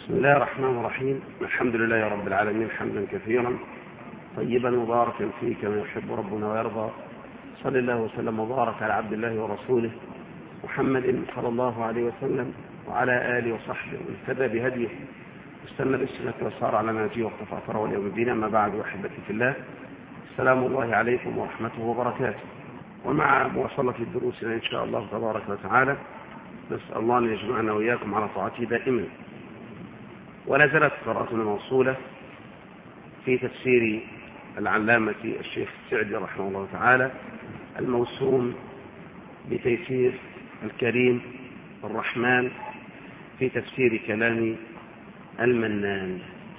بسم الله الرحمن الرحيم. الحمد لله رب العالمين حمدا كثيرا طيبا مباركا فيه كما يحب ربنا ويرضى. صلى الله وسلم وبارك على عبد الله ورسوله محمد صلى الله عليه وسلم وعلى آله وصحبه واهتدى بهديه واستنى بسنة وسار على نهجه واقتفى أثره واليوم الدين. أما بعد، وأحبتي في الله، السلام الله عليكم ورحمته وبركاته. ومع مواصلة الدروس إن شاء الله تبارك وتعالى، نسأل الله أن يجمعنا وإياكم على طاعته دائما. ولا زالت قراءتنا موصولة في تفسير العلامة الشيخ السعدي رحمه الله تعالى الموسوم بتيسير الكريم الرحمن في تفسير كلام المنان.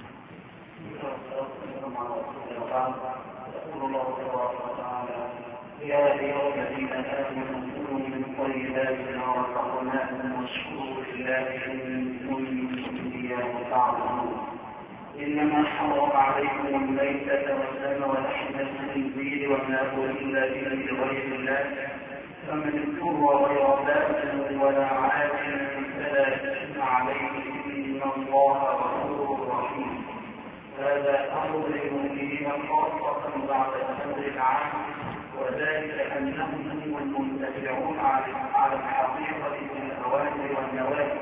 يا أيها الذين آمنوا كلوا من طيبات ما رزقناكم واشكروا لله إن كنتم إياه تعبدون. إنما حرم عليكم الميتة والدم ولحم الخنزير وما أهل به لغير الله، فمن اضطر غير باغ ولا عاد فلا إثم عليه إن الله غفور رحيم. هذا أمر للمؤمنين خاصة بعد الأمر العام، وذلك أنهم هم المنتفعون على الحقيقة في الأوامر والنواهي.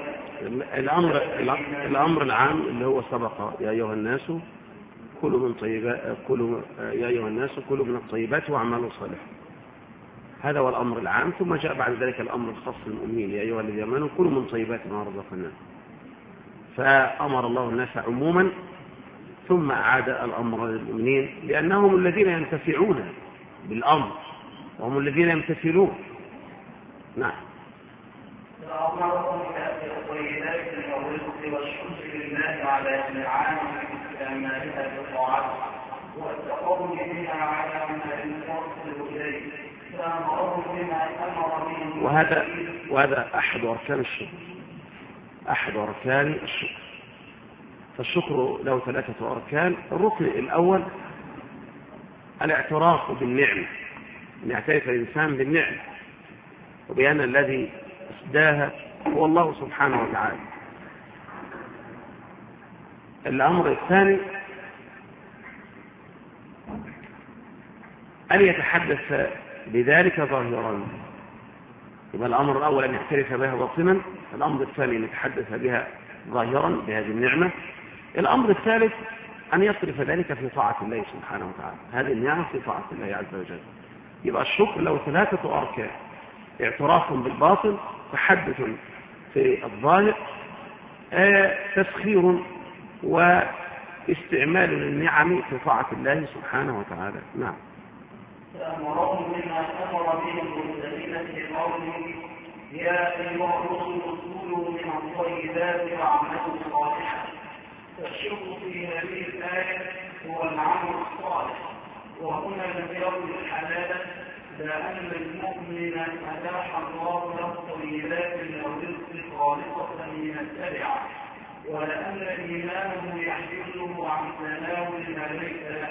الأمر العام اللي هو سبق: يا أيها الناس كلوا من طيبات، يا أيها الناس كلوا من الطيبات واعملوا صالحا. هذا هو الأمر العام، ثم جاء بعد ذلك الأمر الخاص للمؤمنين: يا أيها الذين آمنوا كلوا من طيبات ما رزقناكم. فأمر الله الناس عموما ثم أعاد الأمر للمؤمنين، لأنهم الذين ينتفعون بالأمر وهم الذين يمتثلون. نعم. فأمركم بأكل الطيبات من الرزق والشكر لله على إنعامه بكمالها بالطاعة والتقرب بها على ما يوصل إليه، فأمرهم بما أمر به. وهذا أحد أركان الشكر، أحد أركان الشكر. فالشكر له 3 أركان. الركن الأول الاعتراف بالنعمة، أن يعترف الإنسان بالنعمة وبأن الذي أسداها هو الله سبحانه وتعالى. الأمر الثاني أن يتحدث بذلك ظاهرا. يبقى الأمر الأول أن يعترف بها باطنا، الأمر الثاني أن يتحدث بها ظاهرا بهذه النعمة. الأمر الثالث أن يصرف ذلك في طاعة الله سبحانه وتعالى، هذه النعمة في طاعة الله عز وجل. يبقى الشكر له 3 أركان: اعتراف بالباطن، تحدث في الظاهر، تسخير واستعمال للنعم في طاعة الله سبحانه وتعالى. نعم. فأمرهم بما أمر به المرسلين في قوله: يا أيها الرسل كلوا من الطيبات واعملوا صالحا. فالشكر في هذه الآية هو العمل الصالح، وهنا لم يرد الحلال، لأن المؤمن أتاح الله له الطيبات من الرزق خالصة من التبعة، ولأن إيمانه يحجزه عن تناول ما ليس له.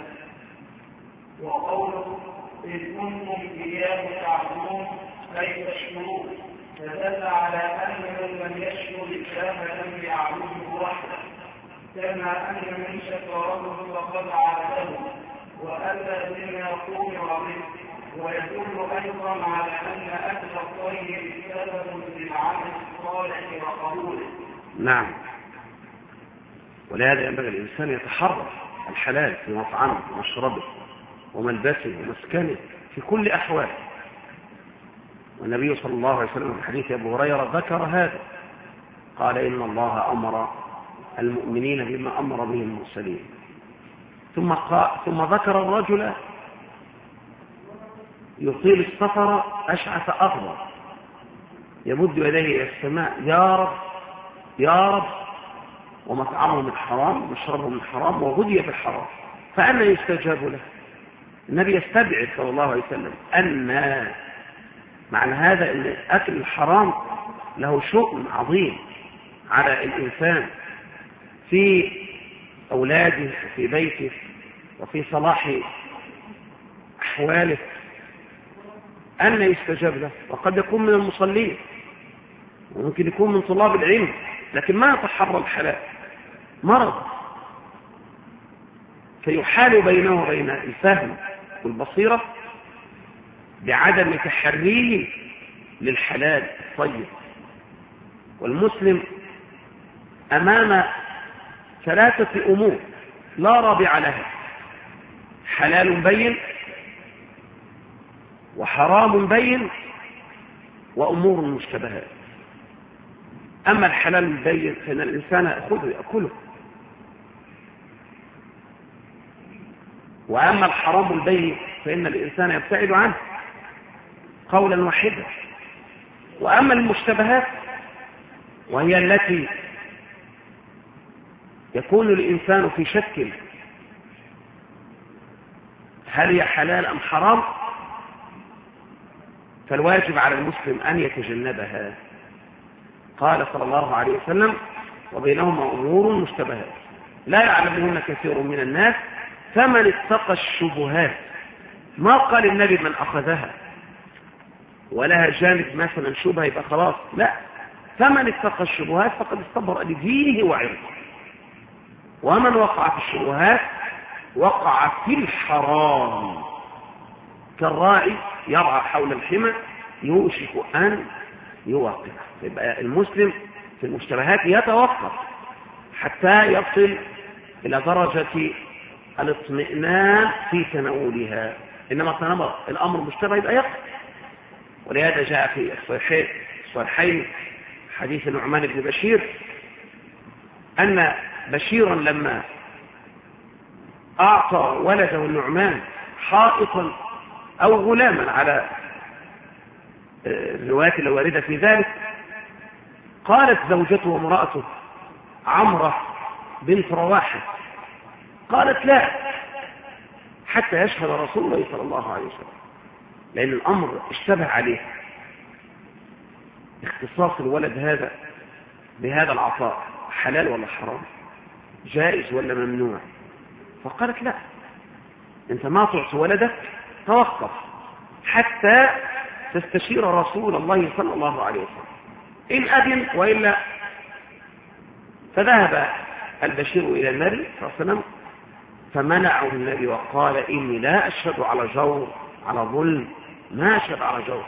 وقوله إن كنتم إياه تعبدون أي تشكرون، فدل على أنه من يشكر الله لم يعبده وحده، كما أن من شكره فقد عبده وأتى بما أمر به. ويدل أيضا على أن أكل الطيب سبب للعمل الصالح وقبوله. نعم. ولهذا ينبغي الإنسان يتحرى الحلال في مطعمه ومشربه وملبسه ومسكنه في كل أحواله. والنبي صلى الله عليه وسلم في حديث أبو هريرة ذكر هذا، قال: إن الله أمر المؤمنين بما أمر به المرسلين. ثم ذكر الرجل يطيل السفر أشعث أغبر يمد يديه إلى السماء: يا رب يا رب، ومطعمه من حرام ومشربه من حرام وغذي بالحرام، فأنا يستجاب له؟ النبي يستبعد صلى الله عليه وسلم أن معنى هذا أن أكل الحرام له شؤم عظيم على الإنسان في أولاده وفي بيته وفي صلاح أحواله، أن يستجاب له. وقد يكون من المصلين وممكن يكون من طلاب العلم، لكن ما يتحرى الحلال مرض، فيحال بينه وبين الفهم والبصيرة بعدم تحريه للحلال الطيب. والمسلم أمام ثلاثة أمور لا رابع لها: حلال بين، وحرام بين، وأمور مشتبهات. أما الحلال البين فإن الإنسان يأكله، وأما الحرام البين فإن الإنسان يبتعد عنه قولا واحدا. وأما المشتبهات وهي التي يكون الإنسان في شك هل هي حلال أم حرام، فالواجب على المسلم أن يتجنبها. قال صلى الله عليه وسلم: وبينهما أمور مشتبهات لا يعلمهن كثير من الناس فمن اتقى الشبهات. ما قال النبي من أخذها ولها جانب مثلا شبهة يبقى خلاص، لا، فمن اتقى الشبهات فقد استبرأ لدينه وعرضه. ومن وقع في الشبهات وقع في الحرام، كالراعي يرعى حول الحمى يوشك أن يوقف. يبقى المسلم في المشتبهات يتوقف حتى يصل إلى درجة الاطمئنان في تناولها. إنما طالما الأمر مشتبه يبقى يقف. ولهذا جاء في الصحيحين حديث النعمان بن بشير أن بشيرا لما أعطى ولده النعمان حائطا أو غلاما على الروايات الواردة في ذلك، قالت زوجته وامرأته عمرة بنت رواحة قالت لا حتى يشهد رسول الله صلى الله عليه وسلم، لأن الأمر اشتبه عليه اختصاص الولد هذا بهذا العطاء حلال ولا حرام، جائز ولا ممنوع. فقالت لا، انت ما تعطي ولدك، توقف حتى تستشير رسول الله صلى الله عليه وسلم، إن أذن وإلا. فذهب البشير إلى النبي صلى الله عليه وسلم فمنعه النبي وقال: إني لا أشهد على جور، على ظلم، ما أشهد على جور.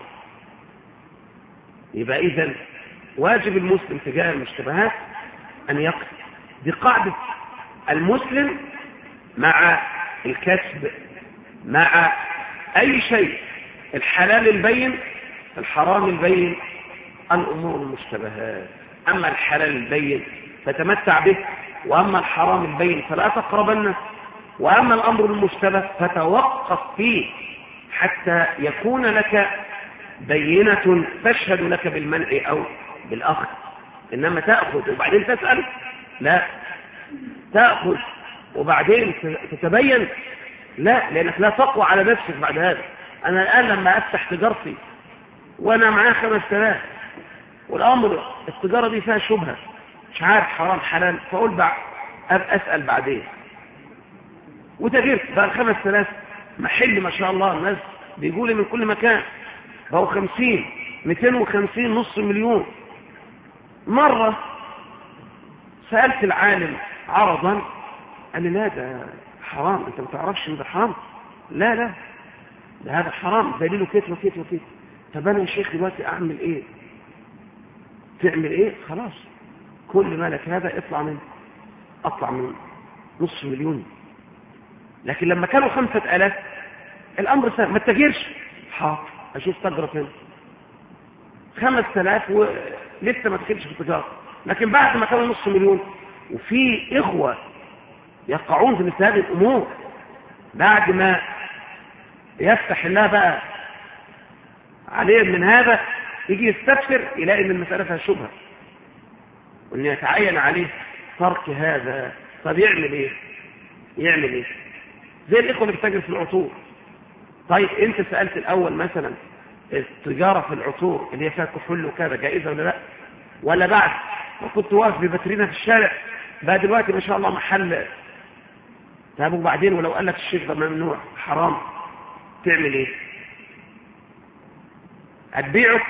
يبقى إذن واجب المسلم تجاه المشتبهات أن يقف بقاعدة المسلم مع الكسب، مع أي شيء، الحلال البين، الحرام البين، الأمور المشتبهات. أما الحلال البين فتمتع به، وأما الحرام البين فلا تقربنه، وأما الأمر المشتبه فتوقف فيه حتى يكون لك بينة تشهد لك بالمنع أو بالأخذ. إنما تأخذ وبعدين تسأل، لا، تأخذ وبعدين تتبين، لا، لأنك لا تقوى على نفسك بعد هذا. أنا الآن لما أفتح تجارتي وأنا معاه 5000 والأمر التجارة دي فيها شبهة، مش عارف حرام حلال، فأقول أسأل بعدين، وتجرت بقى 5000 محل ما شاء الله الناس بيقولي من كل مكان، بقوا 50 250 نص مليون. مرة سألت العالم عرضا قال لي: لا، ده حرام، انت ما تعرفش ان ده حرام؟ لا لا، ده هذا حرام، دليله كيف وكيف وكيف. طب انا يا شيخ دلوقتي اعمل ايه؟ تعمل ايه؟ خلاص كل مالك هذا اطلع من نص مليون. لكن لما كانوا 5000 الامر سهل، ما تتاجرش، حاضر اشوف تجرة فين. 5000 ولسه ما دخلش في التجاره، لكن بعد ما كانوا نص مليون، وفي اخوه يقعون في مثل هذه الامور بعد ما يفتح الله بقى عليه من هذا، يجي يستفسر يلاقي ان المساله فيها شبهه وان يتعين عليه ترك هذا. طب يعمل ايه؟ زي الاخوه اللي بتتاجر في العطور. طيب انت سالت الاول مثلا التجاره في العطور اللي هي فيها كحول وكذا جائزه ولا لا؟ ولا بعد ما كنت واقف بباترينا في الشارع بقى دلوقتي ما شاء الله محل؟ طب وبعدين ولو قال لك الشيخ ده ممنوع حرام، تعمل ايه؟ هتبيعه؟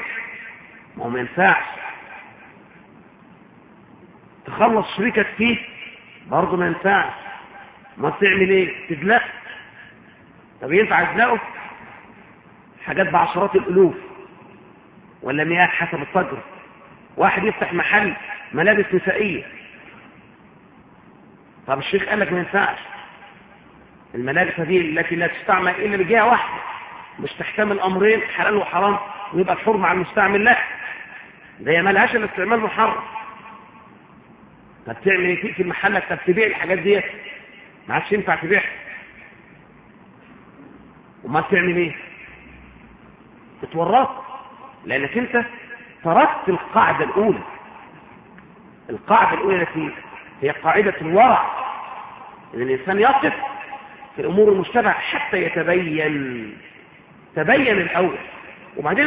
ما ينفعش. تخلص شريكك فيه برضه ما ينفعش. ما تعمل ايه؟ تدلق. طب ينفع تدلقه؟ حاجات بعشرات الالوف ولا مئات حسب التجر. واحد يفتح محل ملابس نسائيه، طب الشيخ قال لك ما ينفعش. الملابس هذه التي لا تستعمل الا بجهه واحده، مش تحتمل امرين حلال وحرام ويبقى الحر مع المستعمل، لا، ده هي مالهاش الا استعمال محرم. طب تعمل ايه في محلك؟ طب تبيع الحاجات دي، ما عادش ينفع تبيعها. وما تعمل ايه؟ تتورط، لانك انت تركت القاعده الاولى. القاعده الاولى التي هي قاعده الورع، ان الانسان يقف في الامور المشتبهه حتى تبين الاول، وبعدين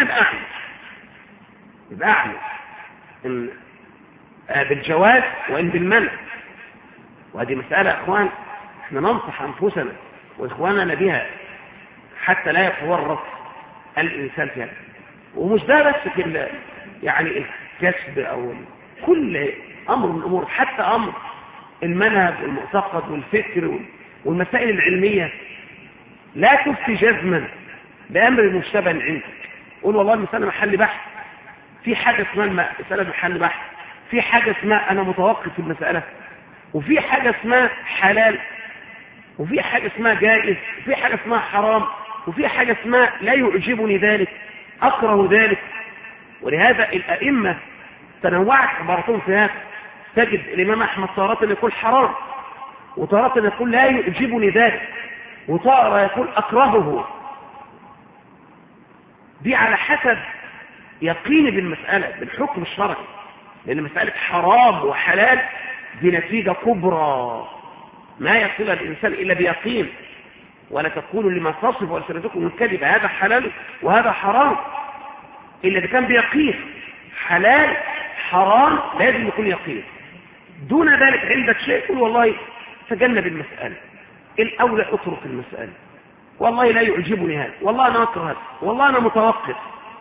يبقى اعلم ان بالجواز وان بالمنع. وهذه مساله يا اخوان احنا ننصح انفسنا واخواننا بها حتى لا يتورط الانسان فيها. ومش ده بس في يعني الكسب او كل امر من الامور، حتى امر المنهج والمعتقد والفكر والمسائل العلميه، لا تفتي جزما بامر مشتبه عندك. قول والله المساله محل بحث، في حاجه اسمها مساله محل بحث، في حاجه اسمها انا متوقف في المساله، وفي حاجه اسمها حلال، وفي حاجه اسمها جائز، وفي حاجه اسمها حرام، وفي حاجه اسمها لا يعجبني ذلك، اكره ذلك. ولهذا الائمه تنوعت عبارتهم في هذا. تجد الامام احمد تارة يقول حرام، وتارة يقول لا يعجبني ذلك، وتارة يقول اكرهه. دي على حسب يقيني بالمساله، بالحكم الشرعي، لان مساله حرام وحلال دي نتيجه كبرى ما يصل الانسان الا بيقين. ولا تقولوا لما تصف ألسنتكم الكذب هذا حلال وهذا حرام الا اذا كان بيقين. حلال حرام لازم يكون يقين. دون ذلك عندك شيء قل والله تجنب المساله، الاولى اترك المساله، والله لا يعجبني هذا، والله انا اكره هذا، والله انا متوقف.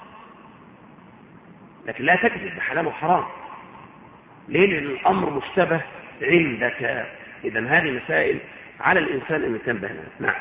لكن لا تكذب بحلال وحرام. ليه؟ لان الامر مشتبه عندك. اذا هذه مسائل على الانسان ان ينتبه لها. نعم.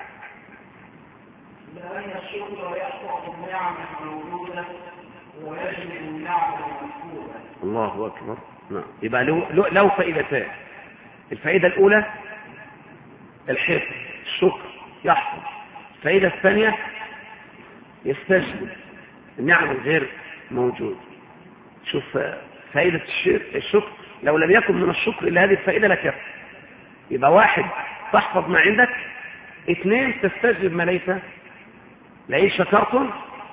لأن الشكر يحفظ النعم الموجودة ويجلب النعم المفقودة. الله أكبر. نعم. يبقى له فائدتان. الفائدة الأولى الحفظ، الشكر يحفظ. الفائدة الثانية يستجلب النعم الغير موجود. شوف فائدة الشكر، لو لم يكن من الشكر إلا هذه الفائدة لكفى. يبقى واحد تحفظ ما عندك، اثنين تستجلب ما ليس. لئن شكرتم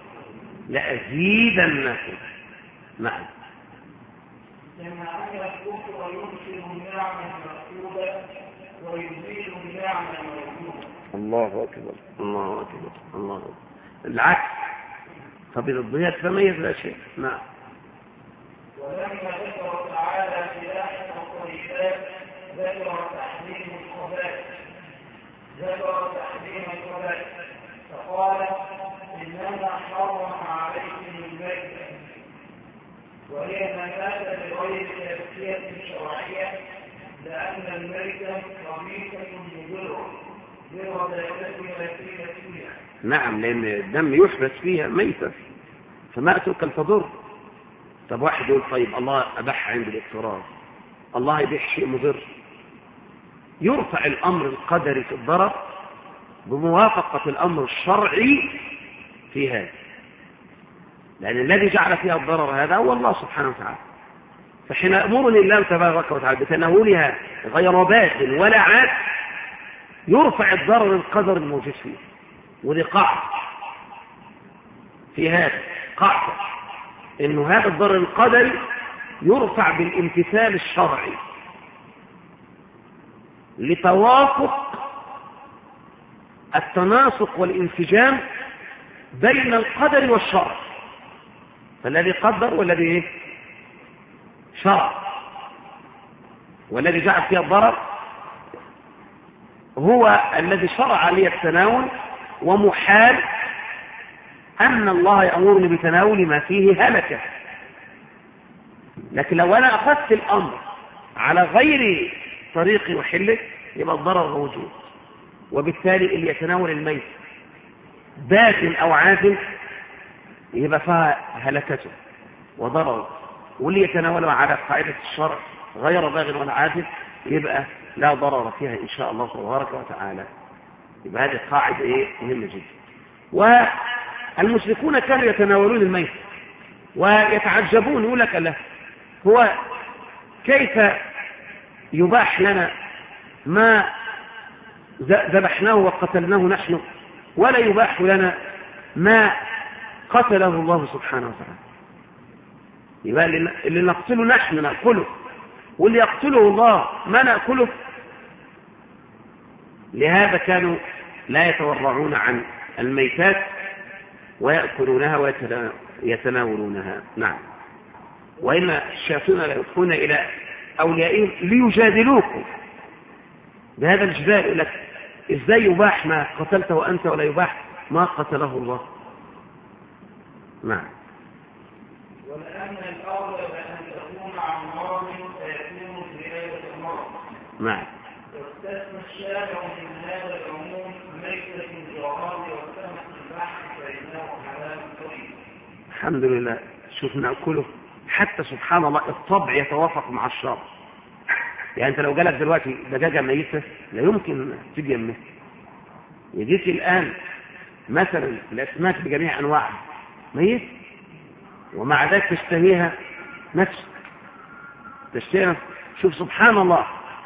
لأزيدنكم. نعم. لما أن الكفر ينشئ النعمة المفقودة ويزيد النعمة الموجودة. الله أكبر الله أكبر الله أكبر. العكس. فبالضياء تتميز الأشياء. نعم. ولما ذكر تعالى سلاح الطيبات ذكر تحريم الخبائث فقال إنما حرم عليكم الميتة، وهي ما مات بغير تزكية شرعية، لأن الميتة خبيثة مضرة لرذالتها فيها. نعم، لأن الدم يحبس فيها ميتة فما تؤكل تضر. طب واحد يقول طيب الله أباح عند الاضطرار، الله يبيح شيء مضر. يرفع الأمر القدري في الضرر بموافقة الأمر الشرعي في هذا، لأن الذي جعل فيها الضرر هذا هو الله سبحانه وتعالى. فحين أمرني الله تبارك وتعالى بتناولها غير باد ولا عاد يرفع الضرر القدر الموجود فيه. ودي قاعدة في هذا، قاعدة إنه هذا الضرر القدري يرفع بالامتثال الشرعي لتوافق التناسق والانسجام بين القدر والشرع. فالذي قدر والذي شرع والذي جعل فيها الضرر هو الذي شرع لي التناول، ومحال أن الله يأمرني بتناول ما فيه هلكة. لكن لو أنا أخذت الأمر على غير طريق يحله يبقى الضرر موجود، وبالتالي اللي يتناول الميت باغ أو عادل يبقى فيها هلكته وضرره، واللي يتناوله على قاعدة الشرع غير باغ ولا عادل يبقى لا ضرر فيها إن شاء الله تبارك وتعالى. يبقى هذه قاعدة مهمة جدا. والمشركون كانوا يتناولون الميت ويتعجبون، يقول لك له هو كيف يباح لنا ما ذبحناه وقتلناه نحن، ولا يباح لنا ما قتله الله سبحانه وتعالى؟ يبقى اللي نقتله نحن نأكله، واللي يقتله الله ما نأكله. لهذا كانوا لا يتورعون عن الميتات ويأكلونها ويتناولونها. نعم. وإن الشياطين لا يدخلون إلى أوليائهم ليجادلوكم بهذا الجدال، يقول لك إزاي يباح ما قتلته أنت ولا يباح ما قتله الله؟ نعم. ولأن الأولى أن تكون عن مرض فيكون زيادة المرض. نعم. واستثنى الشارع من هذا العموم ميتة الجراد وسمك البحر فإنه حلال طيب. الحمد لله. شوف نأكله حتى سبحان الله الطبع يتوافق مع الشرع. يعني أنت لو جالك دلوقتي دجاجة ميتة لا يمكن تجي منها. يجيك الآن مثلا الأسماك بجميع أنواعها ميت، ومع ذلك تشتهيها نفسك، تشتهيها. شوف سبحان الله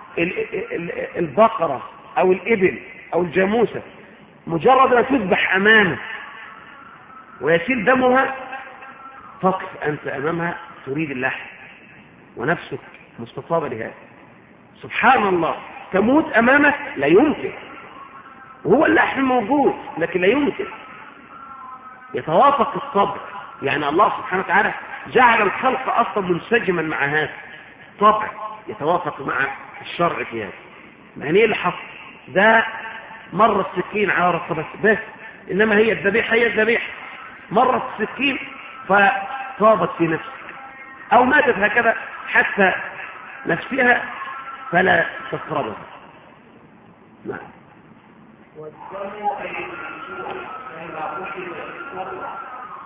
البقرة أو الإبل أو الجاموسة مجرد ما تذبح أمامه ويسيل دمها تقف أنت أمامها تريد اللحم ونفسك مستطابة لهذا. سبحان الله تموت أمامك لا يمكن، وهو اللحم موجود لكن لا يمكن. يتوافق الطبع، يعني الله سبحانه وتعالى جعل الخلق أصلا منسجما مع هذا طبع يتوافق مع الشرع في هذا. يعني ايه اللي حصل؟ ده مر السكين على رقبته بس، إنما هي الذبيحة هي الذبيحة، مرت السكين فطابت في نفسك، أو ماتت هكذا حتى نفسها فلا تقربها. نعم. والدم أي المنشور كما أخذ بالمطلق،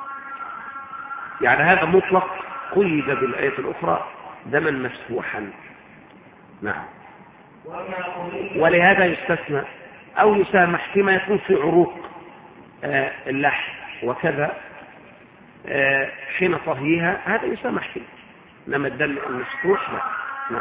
يعني هذا مطلق قيد بالآية الأخرى دما مسفوحا. نعم. ولهذا يستثنى أو يسامح فيما يكون في عروق اللحم وكذا حين طهيها، هذا يسامح فيه، إنما الدم المسفوح لا. نعم.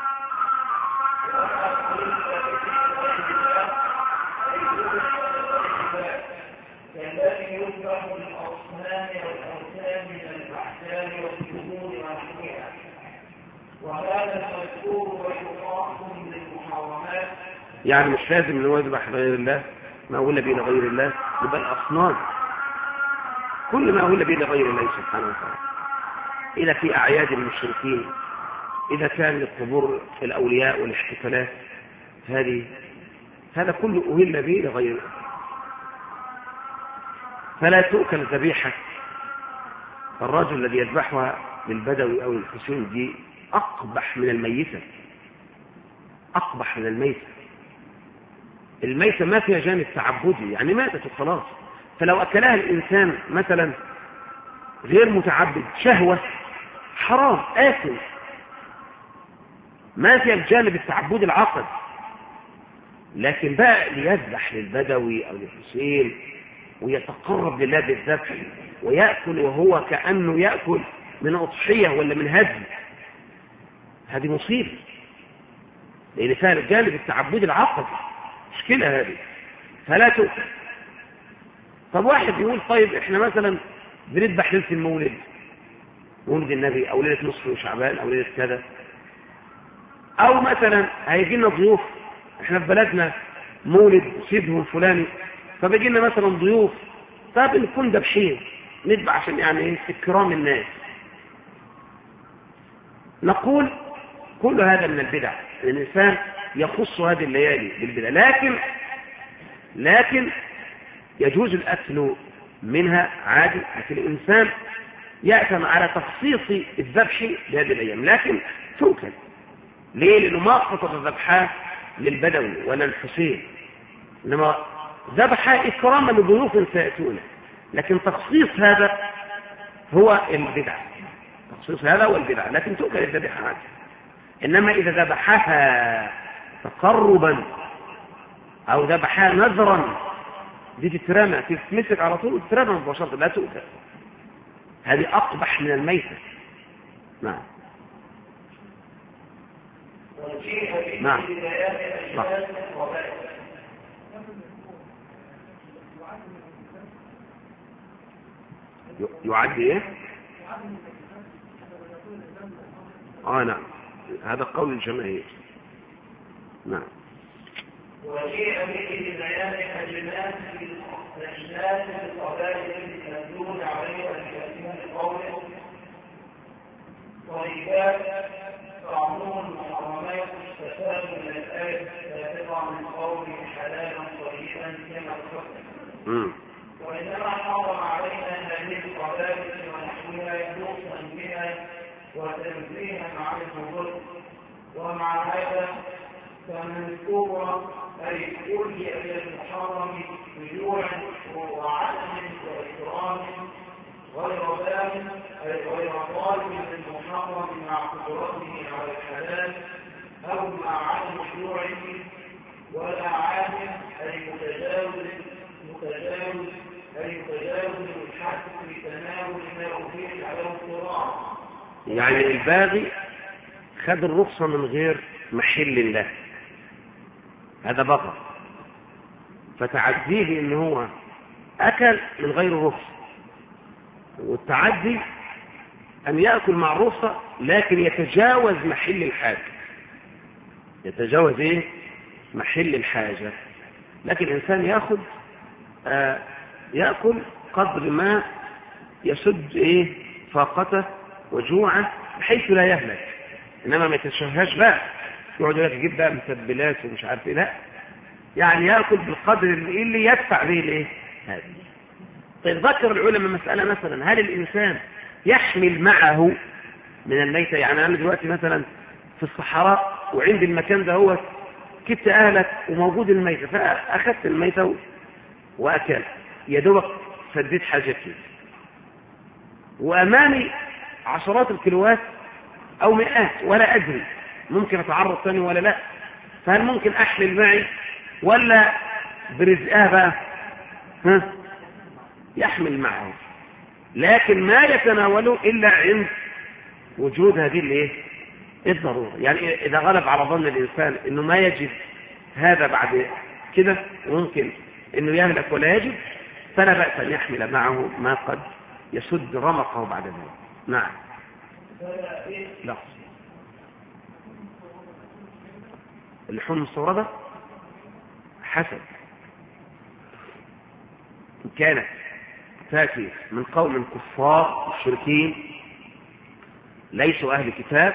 يعني مش لازم ان هو يذبح غير الله، ما أولى به لغير الله، يبقى الأصنام كل ما أولى به لغير الله سبحانه وتعالى. إذا في أعياد المشركين، إذا كان للقبور الأولياء والاحتفالات، هذا كله أهل به لغير الله، فلا تؤكل ذبيحة. الرجل الذي يذبحها للبدوي أو للحسين دي أقبح من الميتة، أقبح من الميتة. الميتة ما فيها جانب تعبدي، يعني ماتت وخلاص. فلو أكلها الإنسان مثلا غير متعبد شهوة حرام آكل، ما فيها الجانب التعبدي العقد. لكن بقى ليذبح للبدوي أو للحسين ويتقرب لله بالذبح ويأكل وهو كأنه يأكل من أضحية ولا من هدي، هذه مصيبة، لأن فيها الجانب التعبدي العقد، مشكلة هذه، فلا تؤكل. طب واحد يقول طيب احنا مثلا بنذبح ليلة المولد، مولد النبي، أو ليلة نصف شعبان، أو ليلة كذا، أو مثلا هيجي لنا ضيوف، احنا في بلدنا مولد سيدهم فلاني، فبيجي لنا مثلا ضيوف، طب نكون ذبحين نذبح عشان يعني اكرام الناس. نقول كل هذا من البدع، الإنسان يخص هذه الليالي بالبدع، لكن يجوز الأكل منها عادي، لكن الإنسان يأتم على تخصيص الذبح بهذه الأيام، لكن تؤكل ليه؟ لأنه ما خطب ذبحاه للبدوي ولا الحسين، إنما ذبحاه إكراما لضيوف سيأتونه. لكن تخصيص هذا هو البدعة، تخصيص هذا هو البدعة، لكن تؤكل الذبيحة عادي. إنما إذا ذبحها تقربا أو ذبحها نذرا دي تترمى، تتمسك على طول وتترمى مباشرة، لا تؤكل. هذه أقبح من الميتة. نعم نعم يعد ايه؟ نعم، هذا قول الجماهير. نعم. وجيء به ببيان الناس في القبائل المدلول عليها بكثير قوله طيبات طعمون محرمات استفاد من الآية السابقة من قوله حلالا طيبا كما الحكم، وإنما حرم علينا هذه القبائل ونحوها لطفا بها وتنزيها عن الظلم. ومع هذا فمن كبر أي ألجئ إلى المحرم بجوع وعدم وإكرام غير دام أي غير طالب للمحرم مع قدرته على الحلال أو مع عدم شيوعه، ولا عادم أي متجاوز الحد في تناول ما أبيح على اضطرار. يعني الباغي خد الرخصة من غير محل له، هذا بغى، فتعديه ان هو اكل من غير رخصة، والتعدي ان يأكل مع الرخصة لكن يتجاوز محل الحاجة، يتجاوز ايه؟ محل الحاجة. لكن الانسان يأكل قدر ما يسد ايه؟ فاقته وجوعه بحيث لا يهلك، انما ما يتشهاش بقى يقعد لك يجيب بقى مسبلات ومش عارف ايه، لا، يعني ياكل بالقدر اللي يدفع به الايه هذا. طيب ذكر العلماء مسألة مثلا، هل الانسان يحمل معه من الميتة؟ يعني انا دلوقتي مثلا في الصحراء وعند المكان ده هو كنت اهلك وموجود الميتة، فاخذت الميتة واكل يا دوبك سديت حاجتي، وامامي عشرات الكيلوات او مئات ولا ادري ممكن اتعرض ثاني ولا لا، فهل ممكن احمل معي ولا برزقها بقى يحمل معه؟ لكن ما يتناوله الا عند وجود هذه الايه الضروره. يعني اذا غلب على ظن الانسان انه ما يجد هذا بعد كده ممكن انه يهلك ولا يجد، فلا باس ان يحمل معه ما قد يسد رمقه بعد ذلك. نعم. لا، اللحوم المستوردة حسب، إن كانت تأتي من قوم كفار مشركين ليسوا أهل كتاب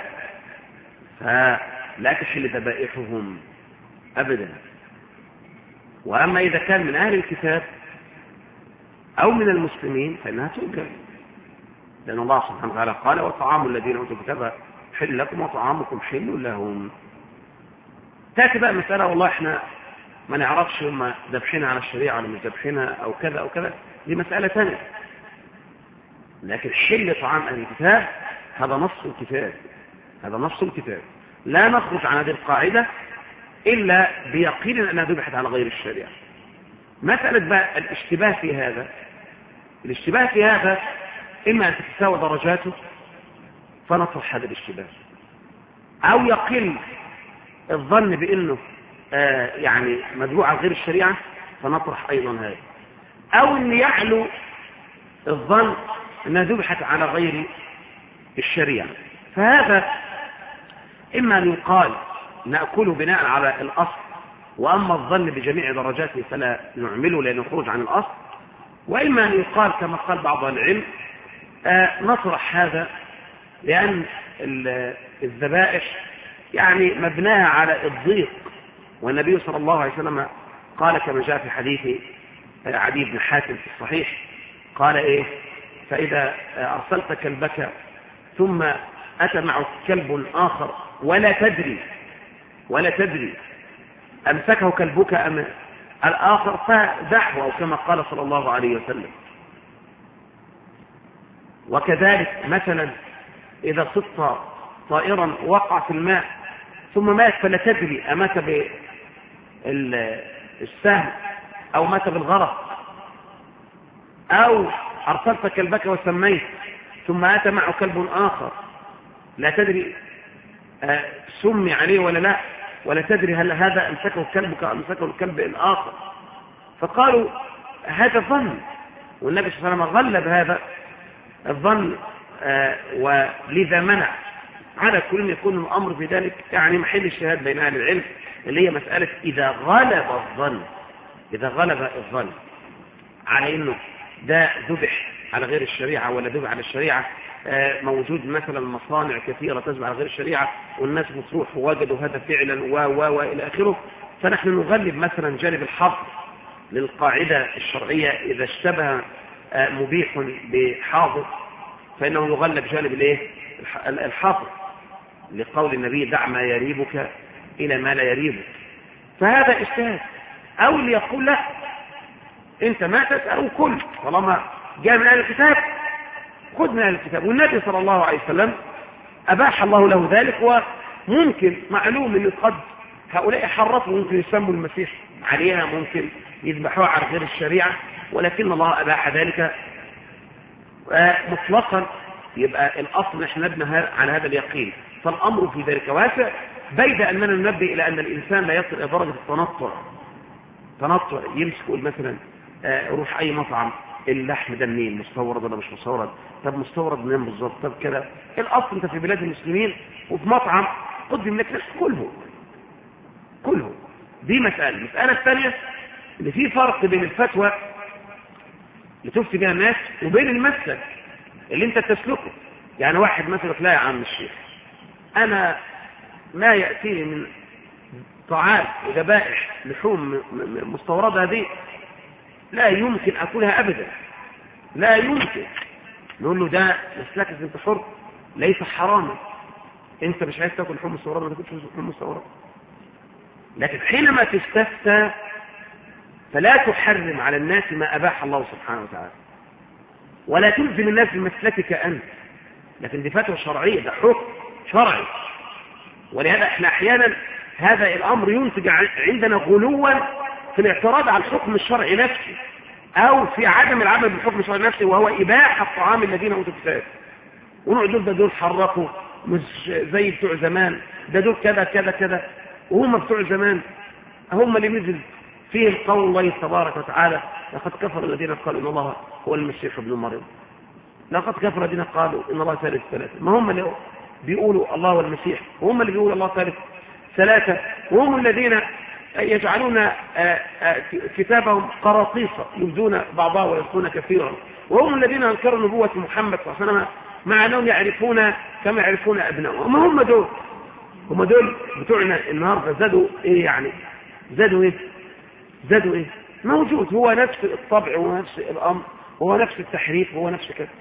فلا تحل ذبائحهم أبدا. وأما إذا كان من أهل الكتاب أو من المسلمين فإنها تؤكل، لأن الله سبحانه وتعالى قال وطعام الذين أوتوا الكتاب حل لكم وطعامكم حل لهم. تأتي بقى مسألة والله احنا ما نعرفش هم ذبحنا على الشريعة ولا مش ذبحنا أو كذا أو كذا، دي مسألة ثانية. لكن حل طعام أهل الكتاب هذا نص الكتاب، هذا نص الكتاب، لا نخرج عن هذه القاعدة إلا بيقين أنها ذبحت على غير الشريعة. مسألة بقى الاشتباه في هذا، الاشتباه في هذا إما أن تتساوى درجاته فنطرح هذا الاشتباه، أو يقل الظن بأنه يعني مذبوح على غير الشريعة فنطرح أيضا هذا، أو أن يعلو الظن أنها ذبحت على غير الشريعة. فهذا إما أن يقال نأكله بناء على الأصل، وأما الظن بجميع درجاته فلا نعمله لأنه خروج عن الأصل، وإما أن يقال كما قال بعض العلم نطرح هذا، لأن الذبائح يعني مبناها على الضيق، والنبي صلى الله عليه وسلم قال كما جاء في حديث عدي بن حاتم في الصحيح قال إيه؟ فإذا أرسلت كلبك ثم أتى معه كلب آخر ولا تدري أمسكه كلبك أم الآخر فدعوه، أو كما قال صلى الله عليه وسلم. وكذلك مثلا إذا صدت طائرا وقع في الماء ثم مات فلا تدري أمات بالسهم أو مات بالغرق، أو أرسلت كلبك وسميت ثم أتى معه كلب آخر لا تدري سمي عليه ولا لا، ولا تدري هل هذا أمسكه كلبك أو أمسكه الكلب الآخر. فقالوا هذا ظن، والنبي صلى الله عليه وسلم غلب هذا الظن ولذا منع على كل يكون الأمر في ذلك يعني محل الشهاد بين أهل العلم، اللي هي مسألة إذا غلب الظن على إنه ده ذبح على غير الشريعة ولا ذبح على الشريعة. موجود مثلا مصانع كثيرة تذبح على غير الشريعة والناس بتروح ووجدوا هذا فعلا وإلى آخره، فنحن نغلب مثلا جانب الحظر للقاعدة الشرعية. إذا اشتبه مبيح بحاضر فإنه يغلب جانب الحظر، لقول النبي دع ما يريبك إلى ما لا يريبك. فهذا اجتهاد. أو اللي يقول لا أنت ما تسأل كل طالما جاء من أهل الكتاب خذ من أهل الكتاب. والنبي صلى الله عليه وسلم أباح الله له ذلك، وممكن معلوم أن قد هؤلاء حرفوا، ممكن يسموا المسيح عليها، ممكن يذبحوها على غير الشريعة، ولكن الله أباح ذلك مطلقا. يبقى الأصل نحن نبنى على هذا اليقين، فالأمر في ذلك واسع، بيد أننا ننبه إلى أن الإنسان لا يصل إلى درجة التنطع. يمسك مثلا روح أي مطعم، اللحم ده منين، مستورد ولا مش مستورد؟ طب مستورد منين بالظبط؟ طب كده. الأصل أنت في بلاد المسلمين وفي مطعم قدم لك نفس كله. دي المسألة الثانية اللي في فرق بين الفتوى اللي تفتي بها الناس وبين المسلك اللي انت تسلكه. يعني واحد مثلا لا يا عم الشيخ، أنا ما يأتيني من طعام وذبائح لحوم مستوردة دي لا يمكن أكلها أبدا، لا يمكن. نقول له ده مسلكك انت حر، ليس حراما، انت مش عايز تاكل لحوم مستورده ما تاكلش لحوم مستورده. لكن حينما تستفتى فلا تحرم على الناس ما أباح الله سبحانه وتعالى، ولا تلزم الناس بمسلكك أنت، لكن دي فتوى شرعية، ده حكم شرعي. ولهذا احنا احيانا هذا الأمر ينتج عندنا غلوا في الاعتراض على الحكم الشرعي نفسه، أو في عدم العمل بالحكم الشرعي نفسه، وهو إباحة الطعام الذين أوتوا الكتاب. ونقول دول حرقوا مش زي بتوع زمان، ده دول كذا كذا كذا، وهم بتوع زمان هم اللي نزل فيهم قول الله تبارك وتعالى لقد كفر الذين قالوا إن الله هو المسيح ابن مريم، لقد كفر الذين قالوا إن الله ثالث ثلاثة. ما هم اللي بيقولوا الله والمسيح، وهم اللي بيقولوا الله ثالث ثلاثة، وهم الذين يجعلون كتابهم قراطيس يبدون بعضها ويخفون كثيرا، وهم الذين انكروا نبوة محمد صلى الله عليه وسلم مع أنهم يعرفون كما يعرفون أبنائهم. هم دول بتوعنا النهارده. زادوا إيه يعني؟ زادوا إيه؟ موجود، هو نفس الطبع وهو نفس الأمر وهو نفس التحريف وهو نفس كده.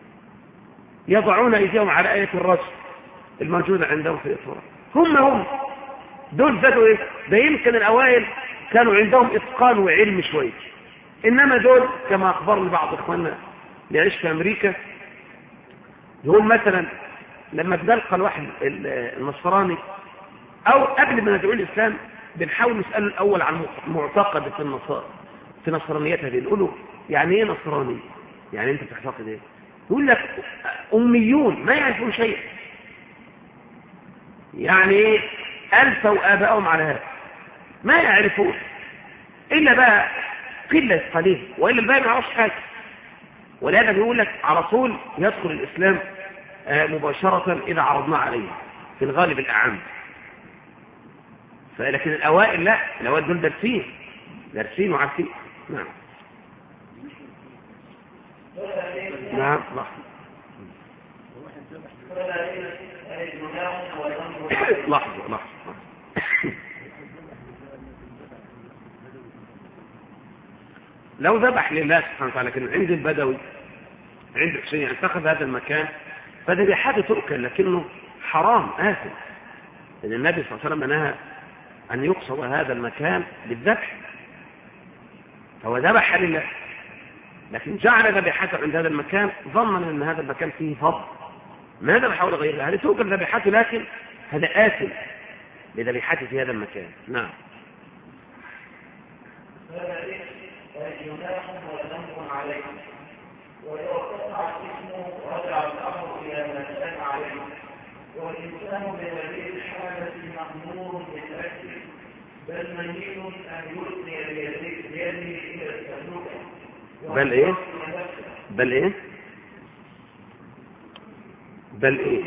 يضعون أيديهم على آية الرجل الموجودة عندهم في الإطلاق. هم دول زادوا إيه؟ ده يمكن الأوائل كانوا عندهم إتقان وعلم شوية، إنما دول كما أخبرني بعض إخواننا اللي يعيش في أمريكا، يقول مثلا لما تلقى الواحد النصراني أو قبل ما ندعو الإسلام بنحاول نسأله الأول عن معتقد في نصرانيتها دي. نقول له يعني إيه نصراني؟ يعني أنت بتعتقد إيه؟ يقول لك أميون ما يعرفون شيء، يعني إيه ألفوا آبائهم على هذا، ما يعرفون إلا بقى قلة قليل، وإلا الباقي ما يعرفش حاجة. ولهذا بيقول لك على طول يدخل الإسلام مباشرة إذا عرضنا عليه في الغالب الأعم. لكن الأوائل لا، الأوائل دول دارسين وعارفين. نعم لحظة لو ذبح لله سبحانه وتعالى، لكن عند البدوي عند حسين اتخذ هذا المكان فذبيحته تؤكل، لكنه حرام آثم، إن النبي صلى الله عليه وسلم نهى أن يقصد هذا المكان بالذبح، فهو ذبح لله، لكن جعل ذبيحته عند هذا المكان ظنا أن هذا المكان فيه فضل، ما ذبح ولا غيره. هذه توجد ذبيحته، لكن هذا آثم لذبيحته في هذا المكان. نعم. عليه ولو قطع اسمه رجع الامر الى ما كان عليه، والانسان بهذه الحاله مامور بالاكل، بل منهي ان يلقي بيده الى التهلكه. بل ايه؟ بل ايه؟ بل ايه؟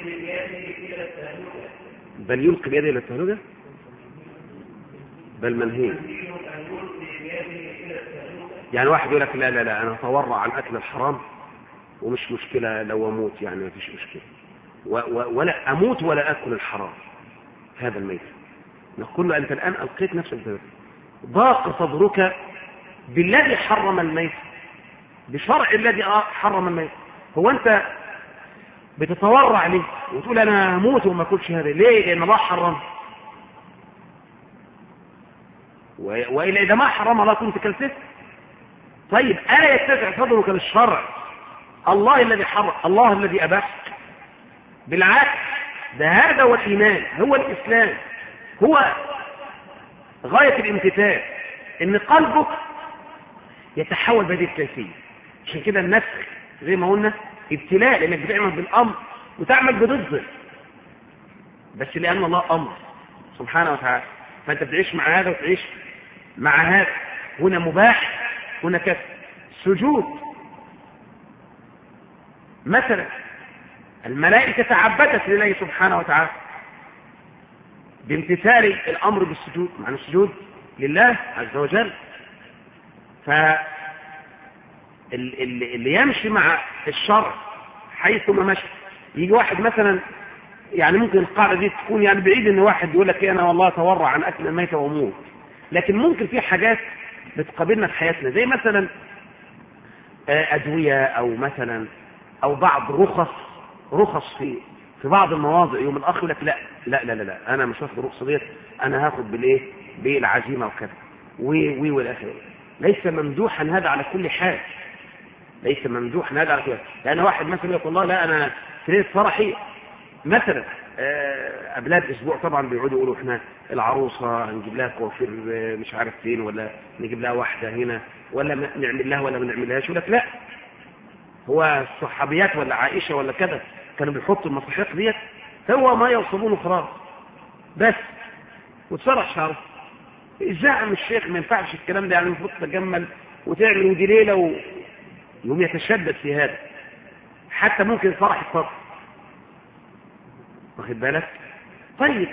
بل يلقي بيده الى التهلكه؟ بل منهي. يعني واحد يقول لك لا لا لا انا اتورع عن اكل الحرام ومش مشكله لو اموت، يعني ما فيش مشكله، ولا اموت ولا اكل الحرام، هذا الميت. نقول له انت الان القيت نفسك ضاق صدرك بالذي حرم الميت، بشرع الذي حرم الميت. هو انت بتتورع ليه وتقول انا اموت وما اكلش هذا؟ ليه؟ لان الله حرم. والا اذا ما حرم الله كنت كلته. طيب ألا يتسع صدرك للشرع؟ الله الذي حرم، الله الذي أباح. بالعكس، ده هذا هو الإيمان، هو الإسلام، هو غاية الامتثال، إن قلبك يتحول بهذه الكيفية. عشان كده النفس زي ما قلنا ابتلاء، لأنك بتعمل بالأمر وتعمل بضده، بس لأن الله أمر سبحانه وتعالى، فأنت بتعيش مع هذا وتعيش مع هذا. هنا مباح، هنا كسر. سجود مثلا، الملائكة تعبدت لله سبحانه وتعالى بامتثال الأمر بالسجود، معنى السجود لله عز وجل. فاللي يمشي مع الشرع حيثما مشي، يجي واحد مثلا، يعني ممكن القاعدة دي تكون يعني بعيد ان واحد يقول لك انا والله اتورع عن اكل الميتة واموت، لكن ممكن في حاجات بتقابلنا في حياتنا زي مثلا أدوية أو بعض رخص في بعض المواضع. يوم الأخ يقول لك لا لا لا لا أنا مش هاخد الرخصة ديت، أنا هاخد بالعزيمة وكذا والآخر. ليس ممدوحا هذا على كل حال، ليس ممدوحا هذا على كل حال. لأن واحد مثلا يقول الله لا أنا في ليلة فرحي مثلا، قبلها باسبوع طبعا بيقعدوا يقولوا احنا العروسه هنجيب لها كوافير مش عارف فين، ولا نجيب لها واحده هنا، ولا نعمل لها ولا ما نعملهاش. يقول لك لا، هو الصحابيات ولا عائشه ولا كذا كانوا بيحطوا المصاحيق ديت، هو ما يوصلونه خلاص بس وتسرح شعره. زعم الشيخ ما ينفعش الكلام ده، يعني المفروض تتجمل وتعمل ودي ليله يوم يتشدد في هذا، حتى ممكن الفرح يتفرق، واخد بالك؟ طيب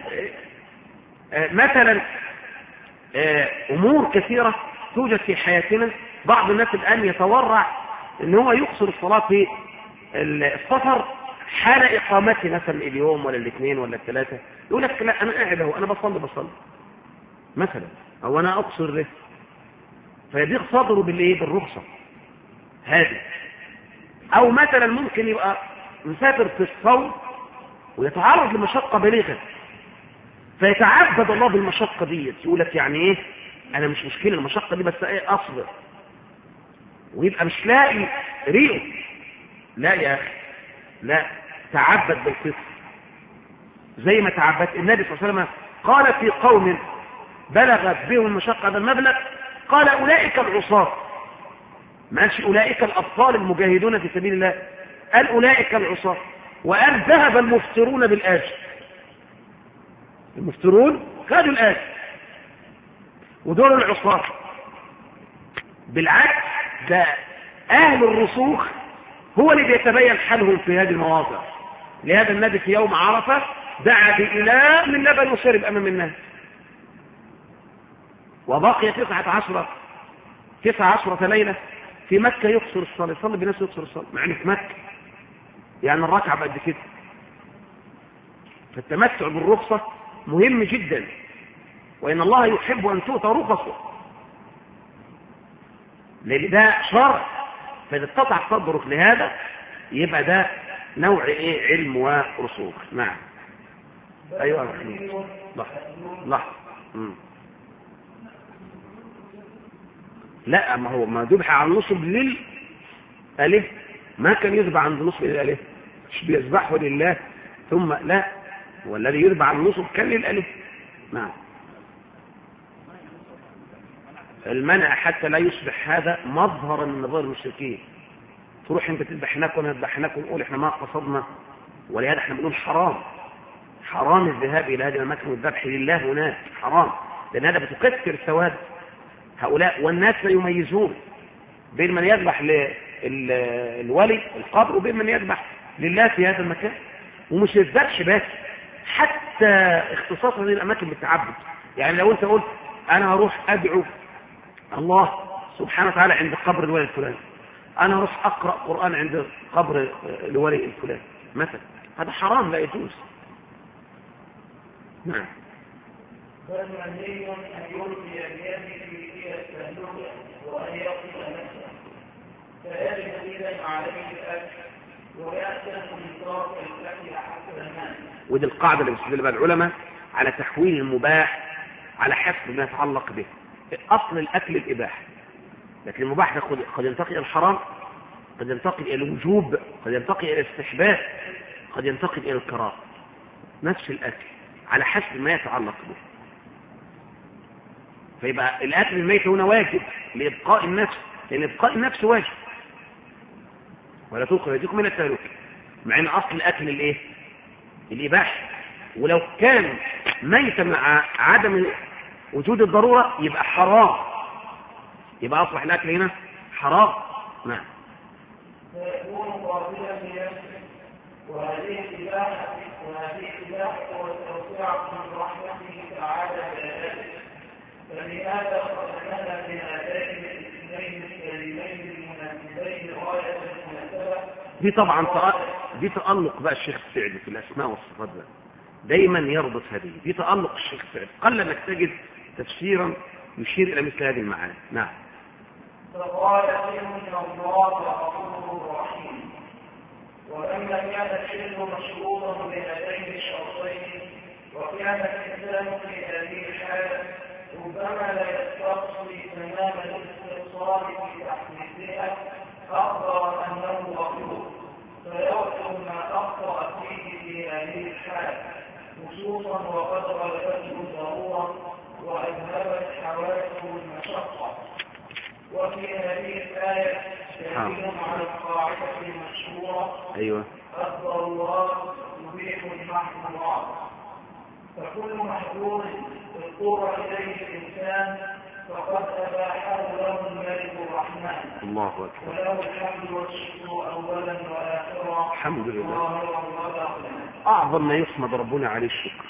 مثلا امور كثيره توجد في حياتنا. بعض الناس الان يتورع ان هو يقصر الصلاه في السفر حال اقامته، مثلا اليوم ولا الاثنين ولا الثلاثه، يقول لك لا انا قاعد اهو، انا بصلي مثلا، او انا اقصر له، فيضيق صدره بالرخصه هذه. او مثلا ممكن يبقى مسافر في الصوم ويتعرض لمشقة بالغة، فيتعبد الله بالمشقة دي، يقول لك يعني ايه انا مش مشكلة المشقة دي، بس ايه اصبر، ويبقى مش لاقي ريقه. لا يا اخي، لا، تعبد بالقسط زي ما تعبد النبي صلى الله عليه وسلم. قال في قوم بلغت بهم المشقة هذا المبلغ، قال اولئك العصاة، ما قالش اولئك الابطال المجاهدون في سبيل الله، قال اولئك العصاة. وقال ذهب المفترون بالآجر، المفترون خدوا الآجر ودول العصاة. بالعكس، ده أهل الرسوخ هو اللي بيتبين حالهم في هذه المواضع. لهذا النبي في يوم عرفة دعا بإناء من لبن وشرب أمام الناس، وبقي 19 ليلة في مكة يقصر الصلاة، يصلي بنفسه يقصر الصلاة، مع انه في مكة يعني الركعة بقد كده. فالتمتع بالرخصة مهم جدا، وإن الله يحب أن تؤتى رخصه، لأن ده شرع. فإذا اتطع صدرك لهذا يبقى ده نوع علم ورسوخ. نعم. ايوه يا محمود. لحظه. لا، ما هو ما ذبح عن نصب للالف ما كان يذبح عند نصب للالف، مش بيذبحه لله ثم لا، والذي يذبح عن نصب كان للالف. نعم. المنع حتى لا يصبح هذا مظهرا من نظر المشركين، تروح انت تذبح هناك وانا اذبح هناك ونقول احنا ما قصدنا، ولهذا احنا بنقول حرام الذهاب الى هذه الاماكن والذبح لله هناك حرام، لان هذا بتكثر ثواب هؤلاء، والناس لا يميزون بين من يذبح للولي القبر وبين من يذبح لله في هذا المكان. ومش الذبح بس، حتى اختصاص هذه الاماكن بالتعبد. يعني لو انت قلت انا هروح ادعو الله سبحانه وتعالى عند قبر الولي الفلاني، انا هروح اقرا قران عند قبر الولي الفلاني مثلا، هذا حرام لا يجوز. نعم. فالمنهي ان يلقي بيده في التهلكه وان يقتل نفسه، فيجب اذا عليه الاكل ويأتي من طرف الاكل حتى المال. ودي القاعده اللي بيستدل بها العلماء على تحويل المباح على حسب ما يتعلق به. اصل الاكل الاباحه، لكن المباح قد ينتقل الى الحرام، قد ينتقل الى الوجوب، قد ينتقل الى الاستحباب، قد ينتقل الى الكراهه. نفس الاكل على حسب ما يتعلق به. فيبقى الاكل الميت هنا واجب لابقاء النفس، لان ابقاء النفس واجب. ولا تلقوا يديكم الى التهلكه، مع ان اصل الاكل الايه؟ الاباحه. ولو كان ميتا مع عدم وجود الضروره يبقى حرام، يبقى اصبح الاكل هنا حرام. نعم. فيكون قابلا لنفسه، وهذه الاباحه والتوسعه من رحمته تعالى بآياته، فلهذا خلقنا بهذين الاثنين الكريمين المناسبين غايه المناسبه. دي طبعا دي تألق بقى الشيخ السعدي في الاسماء والصفات، ده دايما يربط هذه، دي تألق الشيخ السعدي، قل انك تجد تفسيرا يشير الى مثل هذه المعاني. نعم. فقال ان الله غفور رحيم، ولما كان الشرك مشروطا بهذين الشرطين وكان الانسان في هذه الحاله ربما لا يستقصي تمام الاستقصاء في تحديثها، اخبر انه غفور فيغفر ما اخطا فيه في هذه الحاله، خصوصا وقد غلبته الضروره واذهبت حوادث المشقه. وفي هذه الآية دليل على القاعدة المشهورة: أيوة. الضرورات تبيح المحظورات، فكل محظور اضطر إليه الإنسان فقد أباحه له الملك الرحمن. الله أكبر. وله الحمد والشكر أولا وآخرا. الحمد لله. ظاهرا وباطنا. أعظم ما يحمد ربنا عليه الشكر،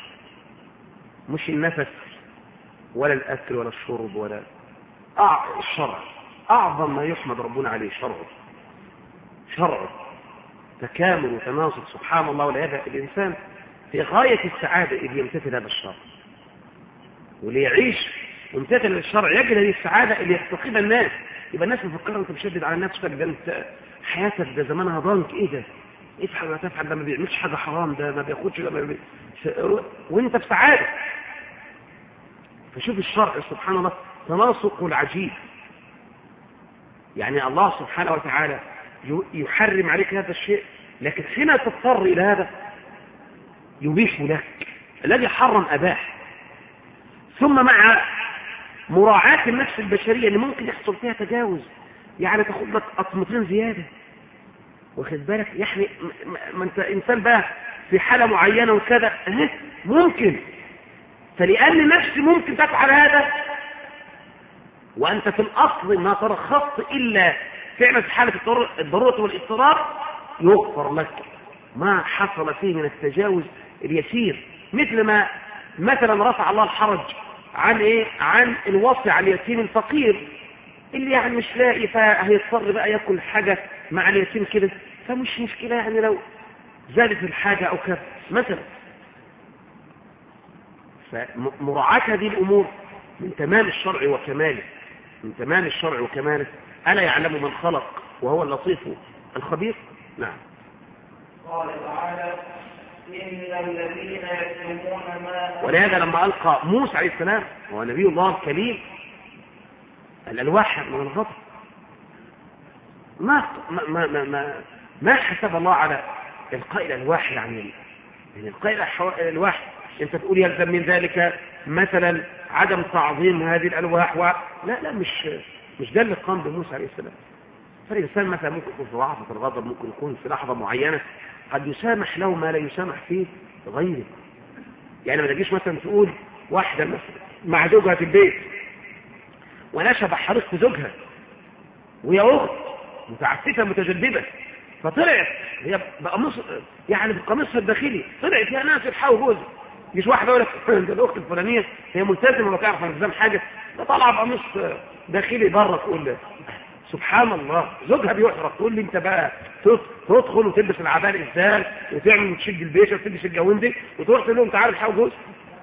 مش النفس ولا الأكل ولا الشرب ولا الشرع. أعظم ما يحمد ربنا عليه شرعه تكامل وتناسق سبحان الله. ولهذا الإنسان في غاية السعادة إذ يمتثل هذا الشرع، وليعيش ممتثل للشرع يجد هذه السعادة اللي يفتقدها الناس. يبقى الناس مفكرة أنت مشدد على نفسك، ده أنت حياتك ده زمانها ضنك، إيه ده؟ افعل ما تفعل، ده ما بيعملش حاجة حرام، ده ما بياخدش، ده ما وأنت في سعادة. فشوف الشرع سبحان الله تناسق العجيب. يعني الله سبحانه وتعالى يحرم عليك هذا الشيء، لكن حين تضطر إلى هذا يبيح لك. الذي حرم أباح. ثم مع مراعاة النفس البشرية اللي ممكن يحصل فيها تجاوز، يعني تاخد لك قطمتين زيادة، واخد بالك؟ يعني ما انت انسان بقى في حالة معينة وكذا ممكن، فلأن نفسي ممكن تفعل هذا وأنت في الأصل ما ترخصت إلا فعلا في حالة الضرورة والاضطرار، يغفر لك ما حصل فيه من التجاوز اليسير. مثل ما مثلا رفع الله الحرج عن عن الوصي على اليتيم الفقير اللي يعني مش لاقي، فهيضطر بقى ياكل حاجة مع اليتيم كده، فمش مشكلة يعني لو زادت الحاجة أو كذا مثلا. فمراعاة هذه الأمور من تمام الشرع وكماله، من تمام الشرع وكماله. ألا يعلم من خلق وهو اللطيف الخبير. نعم. قال تعالى: إن الذين يكتمون ما ولهذا لما ألقى موسى عليه السلام هو نبي الله الكريم الألواح من الغضب ما حسب الله على إلقاء الألواح، يعني إلقاء الألواح أنت تقول يلزم من ذلك مثلا عدم تعظيم هذه الألواح لا مش ده اللي قام بموسى عليه السلام. فالإنسان مثلا ممكن يكون في لحظة الغضب، ممكن يكون في لحظة معينة قد يسامح له ما لا يسامح فيه غيره. يعني ما تجيش مثلا تقول واحدة مثلا مع زوجها في البيت ونشب حريق في زوجها وهي أخت متعسفة متجدبة، فطلعت هي بقميص يعني بقميصها الداخلي طلعت يا ناس الحاول جوزها. مش واحدة يقول لك ده الأخت الفلانية هي ملتزمة ولا تعرف عن التزام حاجة، ده طالعة بقميص داخلي بره تقول سبحان الله زوجها بيحرق، تقول لي انت بقى تدخل وتلبس العباءة ازاي وتعمل وتشد البيشه وتلبس الجواندي وتروح تقول لهم تعالوا الحقوا جوز.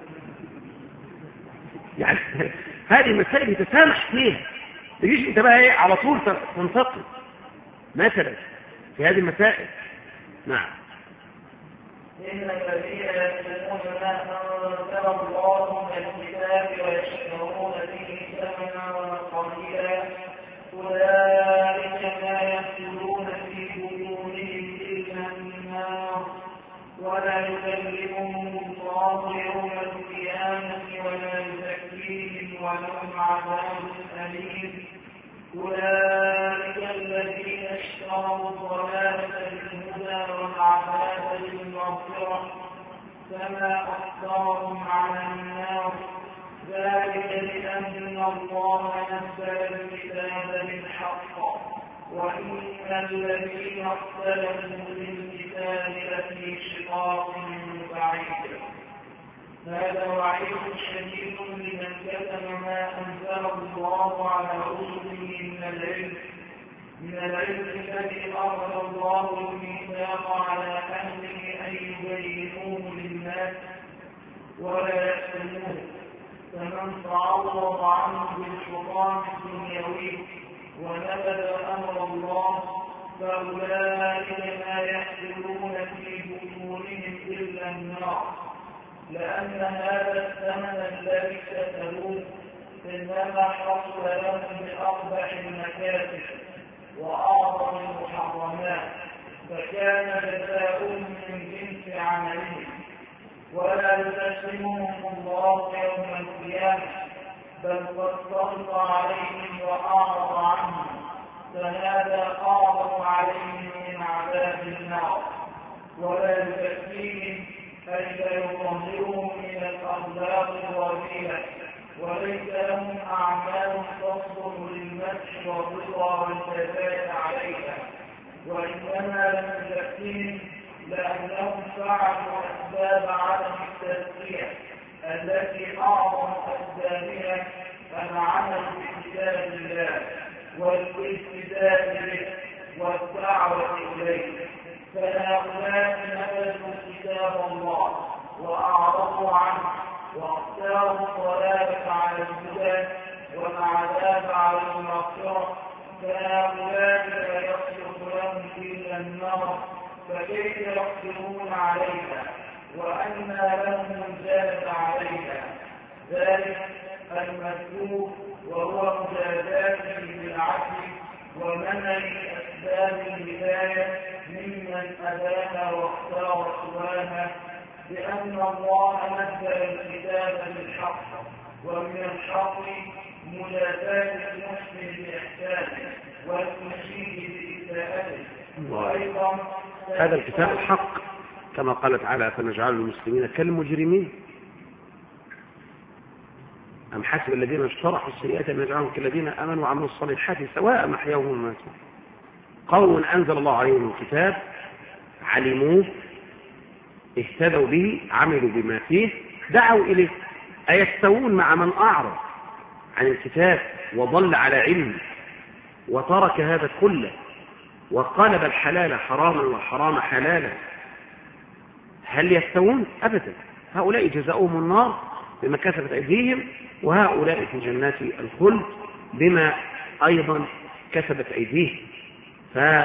يعني هذه المسائل بتسامح فيها، تجيش انت بقى ايه على طول تنتقل مثلا في هذه المسائل. نعم. إن الذين يكتمون ما أنزل الله من الكتاب ويشترون به ثمنا قليلا أولئك ما يأكلون في بطونهم إلا النار ولا يكلمهم الله يوم القيامة ولا يزكيهم ولهم عذاب أليم. أولئك الذين اشتروا الضلالة بالهدى والعذاب بالمغفرة فما أكثرهم على النار ذلك لأن الله نزل الكتاب بالحق وإن الذين اختلفوا في الكتاب لفي شقاق بعيد. هذا وعيد شديد لمن كتم ما أنزل الله على رسله من العلم الذي أخذ الله الميثاق على أهله أن يبينوه للناس ولا يكتموه. فمن تعوض عنه بالحطام الدنيوي ونبذ أمر الله فأولئك ما يأكلون في بطونهم إلا النار لأن هذا الثمن الذي كسبوه إنما حصل لهم بأقبح المكاسب وأعظم المحرمات فكان جزاؤهم من جنس عملهم ولا يسلمهم الله يوم القيامة بل قد سلط عليهم وأعرض عنهم فهذا أعظم عليهم من عذاب النار ولا يزكيهم أي لا يطهرهم من الأخلاق الرذيلة وليس لهم أعمال تصلح للمدح والرضا والثبات عليها وإنما لم يزكيهم لأنهم فعلوا أسباب عدم التزكية التي أعظم أسبابها العمل بكتاب الله والاستدلال به والدعوة إليه فهؤلاء نبذوا كتاب الله وأعرضوا عنه واختاروا الضلالة على الهدى والعذاب على المغفرة فهؤلاء لا يصلح لهم إلا النار فكيف يقدرون عليها وأنى لهم الجنة عليها ذلك المذكور وهو مجازاته بالعدل ومنع أسباب الهداية ممن أداها واختار سواها لأن الله نزل الكتاب بالحق ومن الحق مجازاة المسلم بإحسانه والمشيد بإساءته وأيضا هذا الكتاب الحق كما قال تعالى فنجعل المسلمين كالمجرمين أم حسب الذين اجترحوا السيئات أن نجعلهم كالذين آمنوا وعملوا الصالحات سواء محياهم ومماتهم قوم أنزل الله عليهم الكتاب علموه اهتدوا به عملوا بما فيه دعوا إليه أيستوون مع من أعرض عن الكتاب وضل على علم وترك هذا كله وقلب الحلال حراما والحرام حلالا هل يستوون؟ أبدا. هؤلاء جزاؤهم النار بما كسبت أيديهم وهؤلاء في جنات الخلد بما أيضا كسبت أيديهم.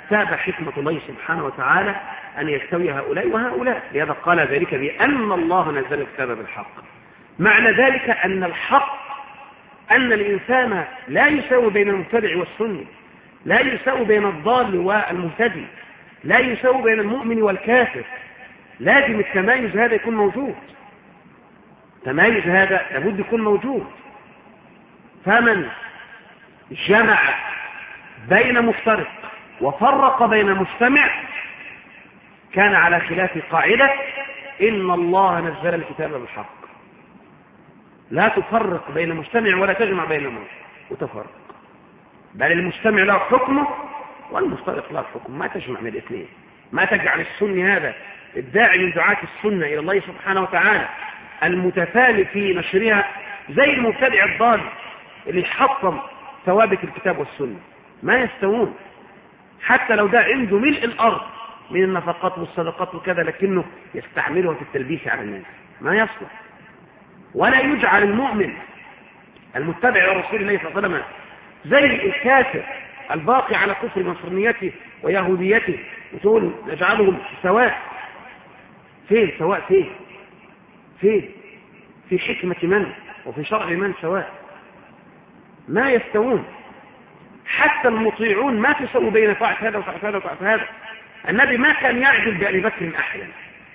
تابع حكمة الله سبحانه وتعالى أن يستوي هؤلاء وهؤلاء، لهذا قال ذلك بأن الله نزل الكتاب بالحق. معنى ذلك أن الحق أن الإنسان لا يساوي بين المبتدع والسني، لا يساوي بين الضال والمهتدي، لا يساوي بين المؤمن والكافر. لازم التمايز هذا يكون موجود، التمايز هذا لابد يكون موجود. فمن جمع بين مفترق وفرق بين مجتمع كان على خلاف قاعدة إن الله نزل الكتاب بالحق. لا تفرق بين مجتمع ولا تجمع بين وتفرق، بل المجتمع له حكمه والمفترق له حكم، ما تجمع من الاثنين. ما تجعل السني هذا الداعي من دعاة السنة إلى الله سبحانه وتعالى المتفاني في نشرها زي المبتدع الضال اللي يحطم ثوابت الكتاب والسنة. ما يستوون، حتى لو ده عنده ملء الأرض من النفقات والصدقات وكذا، لكنه يستعملها في التلبيس على الناس، ما يصلح. ولا يجعل المؤمن المتبع لرسول الله صلى الله عليه وسلم زي الكافر الباقي على كفر نصرانيته ويهوديته، وتقول نجعلهم سواء. فين سواء؟ فين في حكمة من وفي شرع من سواء؟ ما يستوون. حتى المطيعون ما تسووا بين طاعة هذا وطاعة هذا وطاعة هذا. النبي ما كان يعدل بأبي بكر أحدا،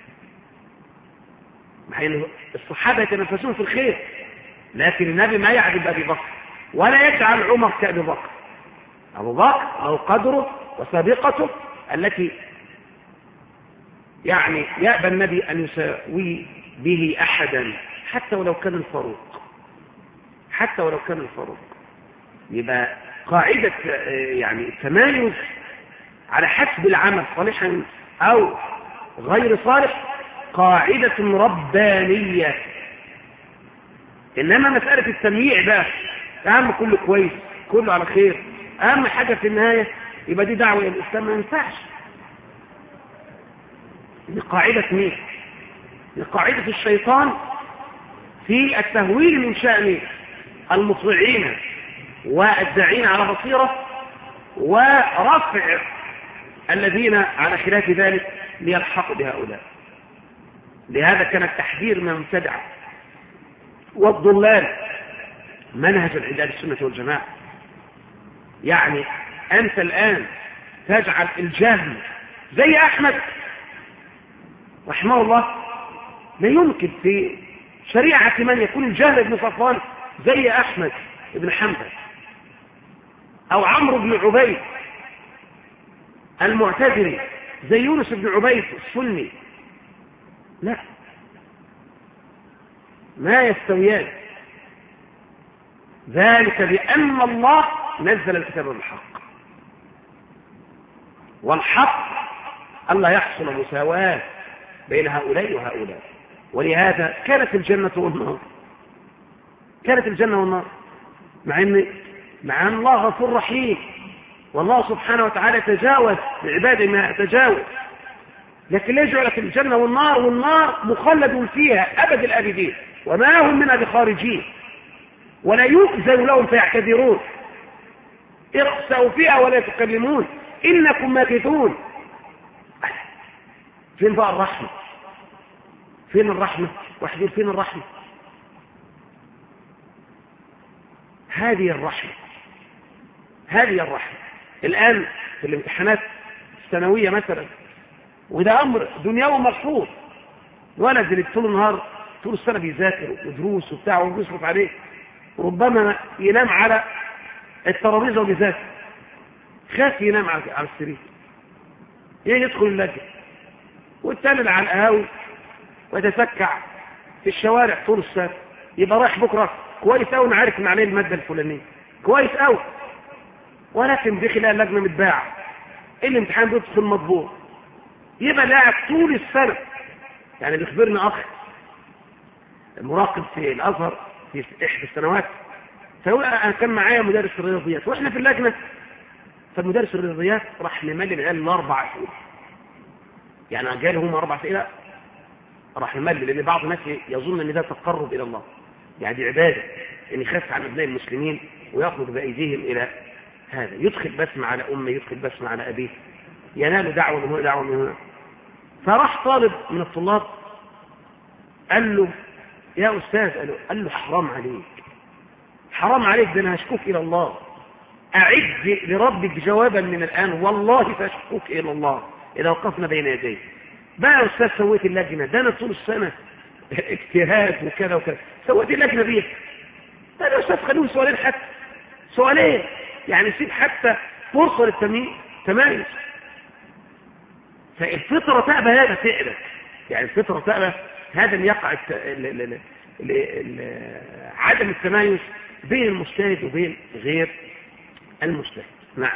مع أن الصحابة يتنافسون في الخير، لكن النبي ما يعدل بأبي بكر ولا يجعل عمر كأبي بكر. أبو بكر له قدره وسابقته التي يعني يأبى النبي أن يساوي به أحدا حتى ولو كان الفاروق، حتى ولو كان الفاروق. يبقى قاعدة يعني التمايز على حسب العمل صالحا أو غير صالح قاعدة ربانية. إنما مسألة التمييع بقى أهم، كله كويس كله على خير، أهم حاجة في النهاية يبقى دي دعوة إلى الإسلام، ما ينفعش. دي قاعدة مين؟ دي قاعدة الشيطان في التهويل من شأن المطيعين والداعين على بصيرة، ورفع الذين على خلاف ذلك ليلحقوا بهؤلاء. لهذا كان التحذير من المبتدع والضلال منهج عند اهل السنة والجماعة. يعني أنت الآن تجعل الجهل زي أحمد رحمه الله، لا يمكن في شريعة من يكون الجهل بن صفوان زي أحمد بن حنبل أو عمرو بن عبيد المعتزلي زي يونس بن عبيد السني. لا، ما يستويان. ذلك بأن الله نزل الكتاب بالحق، والحق ألا يحصل مساواة بين هؤلاء وهؤلاء. ولهذا كانت الجنة والنار، كانت الجنة والنار، مع أن الله غفور رحيم، والله سبحانه وتعالى تجاوز لعباده ما يتجاوز، لكن ليه جعلت الجنة والنار؟ والنار مخلد فيها أبد الآبدين وما هم منها بخارجين، ولا يؤذن لهم فيعتذرون، اخسأوا فيها ولا تكلمون إنكم ماكثون. فين بقى الرحمة؟ فين الرحمة؟ واحد يقول فين الرحمة؟ هذه الرحمة، هذه الرحمة. الآن في الامتحانات السنوية مثلا، وده أمر دنيوي مرفوض، ولد اللي طول النهار طول السنة بيذاكر ودروس وبتاع وبيصرف عليه، وربما ينام على الترابيزة وبيذاكر، خاف ينام على السرير، يدخل اللجنة والتاني على القهاوي ويتسكع في الشوارع طول السنة. يبقى رايح بكرة كويس قوي، انا عارف ان عليه المادة الفلانية كويس قوي، ولكن دخل اللجنة متباع، الامتحان بيدخل مطبوع، يبقى لاعب طول السنة. يعني بيخبرني أخ مراقب في الأزهر في إحدى السنوات، فهو كان معايا مدرس الرياضيات وإحنا في اللجنة، فمدرس الرياضيات راح لملي العيال الأربع أسئلة، يعني قال هم 4 أسئلة راح لملي، لأن بعض الناس يظن أن ده تقرب إلى الله، يعني دي عبادة، أن يخف عن أبناء المسلمين ويأخذ بأيديهم إلى هذا، يدخل بسمة على أمه، يدخل بسمة على أبيه، ينال دعوة من هنا دعوة من هنا. فراح طالب من الطلاب قال له يا أستاذ، قال له حرام عليك، حرام عليك، ده أنا هشكوك إلى الله، أعد لربك جوابا من الآن والله فأشكوك إلى الله إذا وقفنا بين يديه. بقى يا أستاذ سويت اللجنة، ده أنا طول السنة اجتهاد وكذا وكذا، سويت اللجنة بيه. طيب يا أستاذ خلوه سؤالين حتى، سؤالين يعني سيب حتى فرصة للتمايز. فالفطرة تأبى هذا فعلا، يعني الفطرة تأبى هذا اللي يقع عدم التمايز بين المجتهد وبين غير المجتهد. نعم.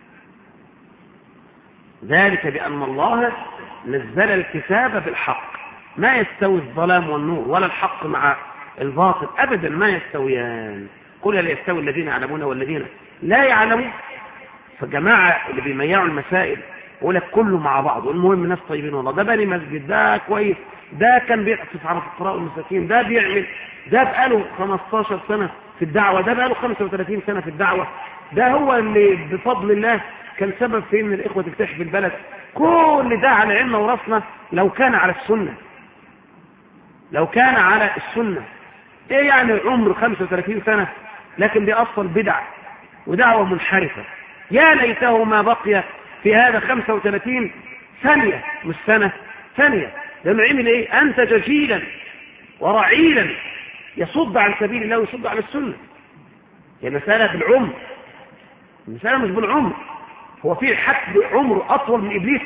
ذلك بأن الله نزل الكتاب بالحق، ما يستوي الظلام والنور ولا الحق مع الباطل أبدا، ما يستويان. قل هل يستوي الذين يعلمون والذين لا يعلمون. فجماعة اللي بيميعوا المسائل يقول لك كله مع بعض، والمهم ناس طيبين والله، ده بني مسجد، ده كويس، ده كان بيعطف على الفقراء والمساكين، ده بيعمل، ده بقاله 15 سنة في الدعوة، ده بقاله 35 سنة في الدعوة، ده هو اللي بفضل الله كان سبب في ان الاخوة تكتشف في البلد. كل ده على علم ورثنا لو كان على السنة، لو كان على السنة. ايه يعني عمر 35 سنة لكن بيأصل بدع ودعوة منحرفة. يا ليته ما بقي في هذا 35 ثانية مش سنة، ثانية، لما عمل ايه؟ انتج جيلا ورعيلا يصد عن سبيل الله ويصد عن السنة. هي مسألة بالعمر، المسألة مش بالعمر. هو في حد عمره أطول من إبليس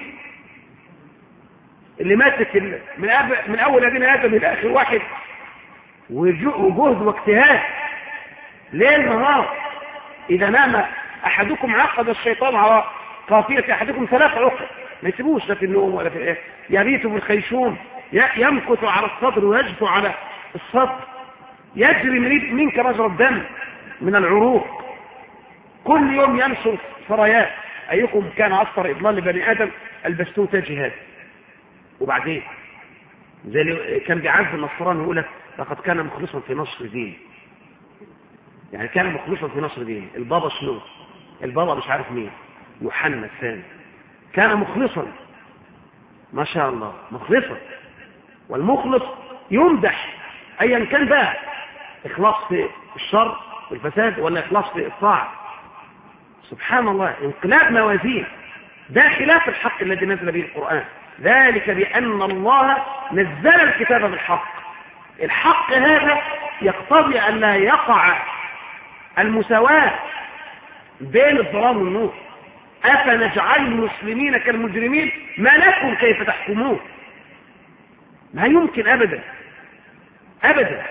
اللي ماسك من أول أبينا آدم إلى آخر واحد، وجهد واجتهاد ليل نهار. إذا نام أحدكم عقد الشيطان على قافية أحدكم 3 عقد، ما يسيبوش لا في النوم ولا في الإيه، يبيت في الخيشوم، يمكث على الصدر ويجثو على الصدر، يجري منك مجرى الدم من العروق، كل يوم ينشر سرايات. أيكم كان أكثر إضلال بني آدم البستوه جهاد. وبعدين زي اللي كان بيعز النصراني يقول لك لقد كان مخلصا في نصر دين، يعني كان مخلصا في نصر دين. البابا شنو؟ البابا مش عارف مين، يوحنا الثاني، كان مخلصا ما شاء الله، مخلصا. والمخلص يمدح ايا كان بقى، اخلاص في الشر والفساد ولا اخلاص في الطاعه. سبحان الله، انقلاب موازين. ده خلاف الحق الذي نزل به القرآن. ذلك بأن الله نزل الكتاب بالحق. الحق هذا يقتضي أن لا يقع المساواة بين الظلام والنور. أفنجعل المسلمين كالمجرمين؟ ما لكم كيف تحكمون؟ ما يمكن أبدا أبدا.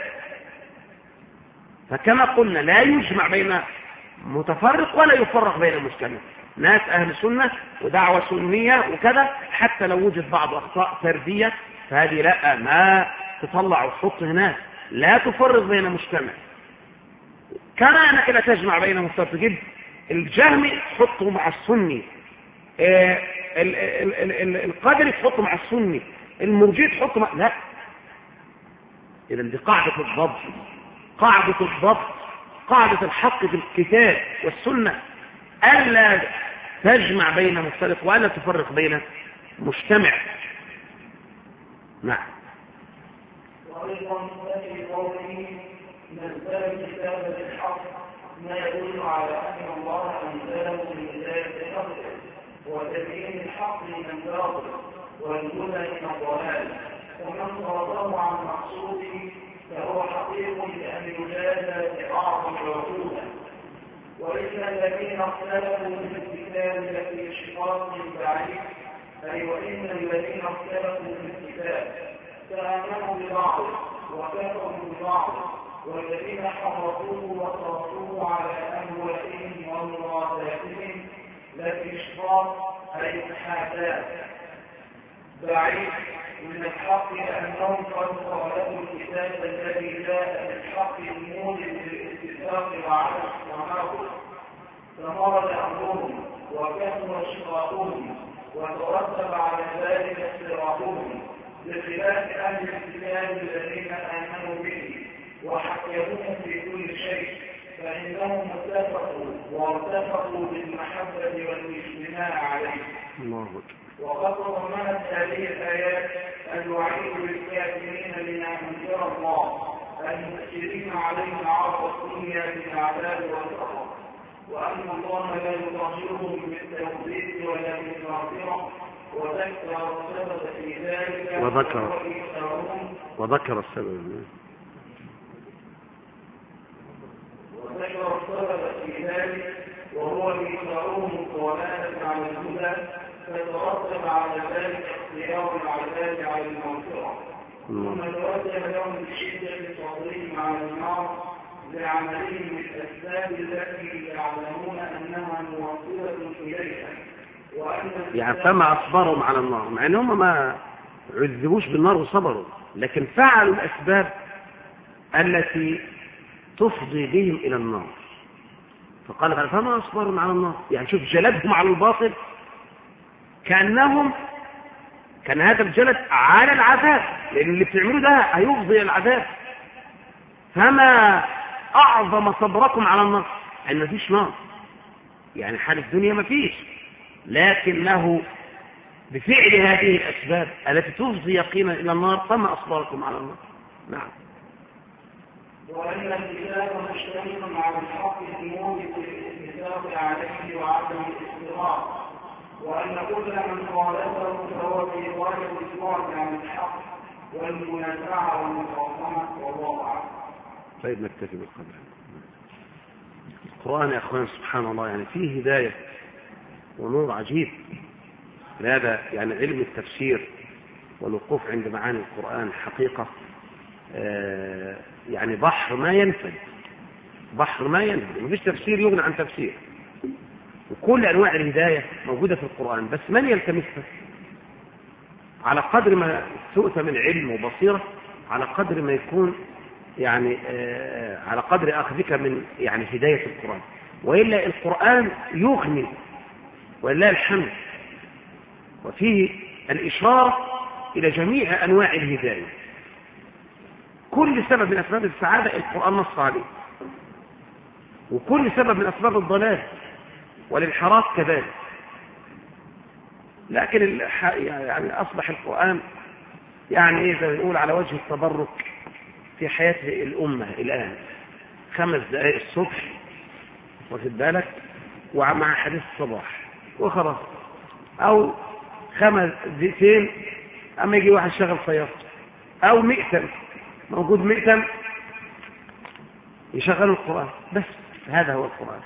فكما قلنا لا يجمع بين متفرق ولا يفرق بين المجتمع. ناس أهل سنة ودعوة سنية وكذا، حتى لو وجد بعض أخطاء فردية فهذه لا، ما تطلع وتحط هناك، لا تفرق بين مجتمع. كما أنك لا تجمع بين مجتمع، تجد الجهمي تحطه مع السني، القدري تحطه مع السني، المرجئ تحطه مع، لا. إذا دي قاعدة الضبط، قاعدة الضبط، قاعدة الحق في الكتاب والسنة، ألا تجمع بين مختلف وألا تفرق بين مجتمع. نعم. وأيضا في قوله نزل الكتاب بالحق ما يدل على أن الله أنزله من بداية خلقه وتبيين الحق من الباطل والهدى من الضلال، ومن صرفه عن مقصوده فهو حقيق بأن يجازى بأعظم العقوبة. وإن الذين اختلفوا في الكتاب لفي شقاق بعيد، أي وإن الذين اختلفوا في الكتاب فآمنوا ببعض وكفروا ببعض، والذين حرفوه وصرفوه على أهوائهم ومراداتهم لفي شقاق أي محاذاة بعيد من الحق، لأنهم قد خالفوا الكتاب الذي جاء بالحق الموجب للاتفاق وعدم فمرض أمرهم وكثر شقاقهم وترتب على ذلك افتراقهم، بخلاف أهل الكتاب الذين آمنوا به وحكموه في كل شيء، فإنهم اتفقوا وارتفقوا بالمحبة والاجتماع عليه. وقد تضمنت هذه الآيات الوعيد للكافرين بما أنكر الله المؤثرين عليهم عرض الدنيا بالعذاب والسخط، وأن الله لا يطهرهم بالتوفيق ولا بالمغفرة، وذكر السبب في ذلك وذكر السبب في ذلك وهو إيثارهم الضلالة على الهدى، فترتب على ذلك اختيار العذاب على المغفرة، ثم توجه لهم بشدة صبرهم على النار لعملهم بالأسباب التي يعلمون أنها موصلة إليها، يعني فما أصبرهم على النار، مع أنهم ما عذبوش بالنار وصبروا، لكن فعلوا الأسباب التي تفضي بهم إلى النار. فقال فما أصبرهم على النار، يعني شوف جلدهم على الباطل كان هذا الجلد على العذاب، لأن اللي بتعملوا ده هيفضي إلى العذاب. فما أعظم صبركم على النار، أن ما فيش نار، يعني حال الدنيا ما فيش، لكنه بفعل هذه الأسباب التي تفضي يقينا إلى النار فما أصبركم على النار. نعم. وأن الكتاب مشتمل على الحق الموجب للاتفاق عليه وعدم الاستقرار، وأن كل من خالفه فهو في غاية الإصرار عن الحق والمنازعة والمخاصمة والله أعلم. طيب نكتفي بالقدر. القرآن يا أخوان سبحان الله يعني فيه هداية ونور عجيب. هذا يعني علم التفسير والوقوف عند معاني القرآن حقيقة يعني بحر ما ينفد، بحر ما ينفد، مفيش تفسير يغني عن تفسير، وكل أنواع الهداية موجودة في القرآن، بس من يلتمسها؟ على قدر ما تؤتى من علم وبصيرة، على قدر ما يكون يعني على قدر أخذك من يعني هداية القرآن. وإلا القرآن يغني ولله الحمد، وفيه الإشارة إلى جميع أنواع الهداية. كل سبب من أسباب السعادة القرآن نص عليه، وكل سبب من أسباب الضلال والانحراف كذلك. لكن يعني أصبح القرآن يعني إيه زي ما نقول على وجه التبرك في حياة الأمة الآن. 5 دقائق الصبح واخد بالك ومع حديث الصباح وخلاص، أو 5 دقيقتين أما يجي واحد شغل سيارته، أو مئتم موجود مئتم يشغل القرآن بس. هذا هو القرآن.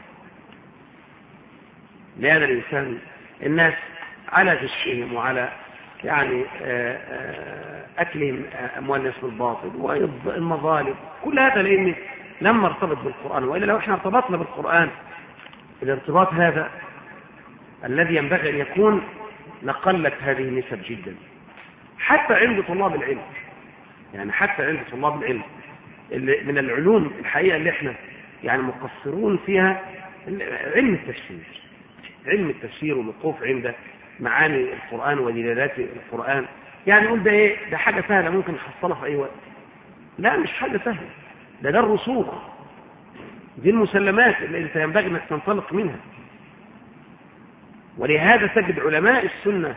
لهذا الإنسان الناس على غشهم وعلى يعني أكلهم أموال الناس بالباطل والمظالم، كل هذا لأن لما ارتبط بالقرآن. وإلا لو احنا ارتبطنا بالقرآن الارتباط هذا الذي ينبغي أن يكون لقلت هذه النسب جدا، حتى عند طلاب العلم. يعني حتى عند طلاب العلم اللي من العلوم الحقيقة اللي احنا يعني مقصرون فيها علم التفسير. علم التفسير والوقوف عند معاني القرآن ودلالات القرآن. يعني نقول ده ايه؟ ده حاجة سهلة ممكن نحصلها في أي وقت. لا، مش حاجة سهلة، ده الرسوخ، دي المسلمات اللي انت ينبغي انك تنطلق منها. ولهذا تجد علماء السنة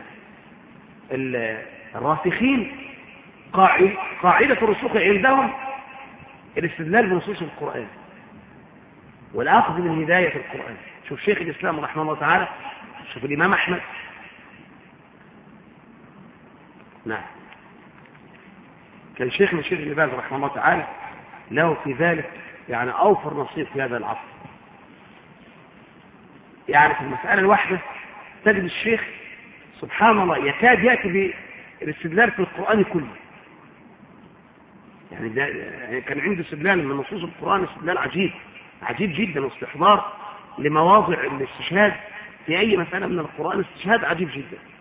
الراسخين قاعدة الرسوخ عندهم الاستدلال بنصوص القرآن والأخذ من هداية القرآن. شوف شيخ الإسلام رحمه الله تعالى، شوف الإمام أحمد. نعم، كان شيخ من شيخ ابن باز رحمه الله تعالى له في ذلك يعني أوفر نصيب في هذا العصر. يعني في المسألة الواحدة تجد الشيخ سبحان الله يكاد يأتي بالاستدلال في القرآن كله. يعني ده يعني كان عنده استدلال من نصوص القرآن استدلال عجيب عجيب جدا، واستحضار لمواضع الاستشهاد في أي مسألة من القرآن استشهاد عجيب جدا.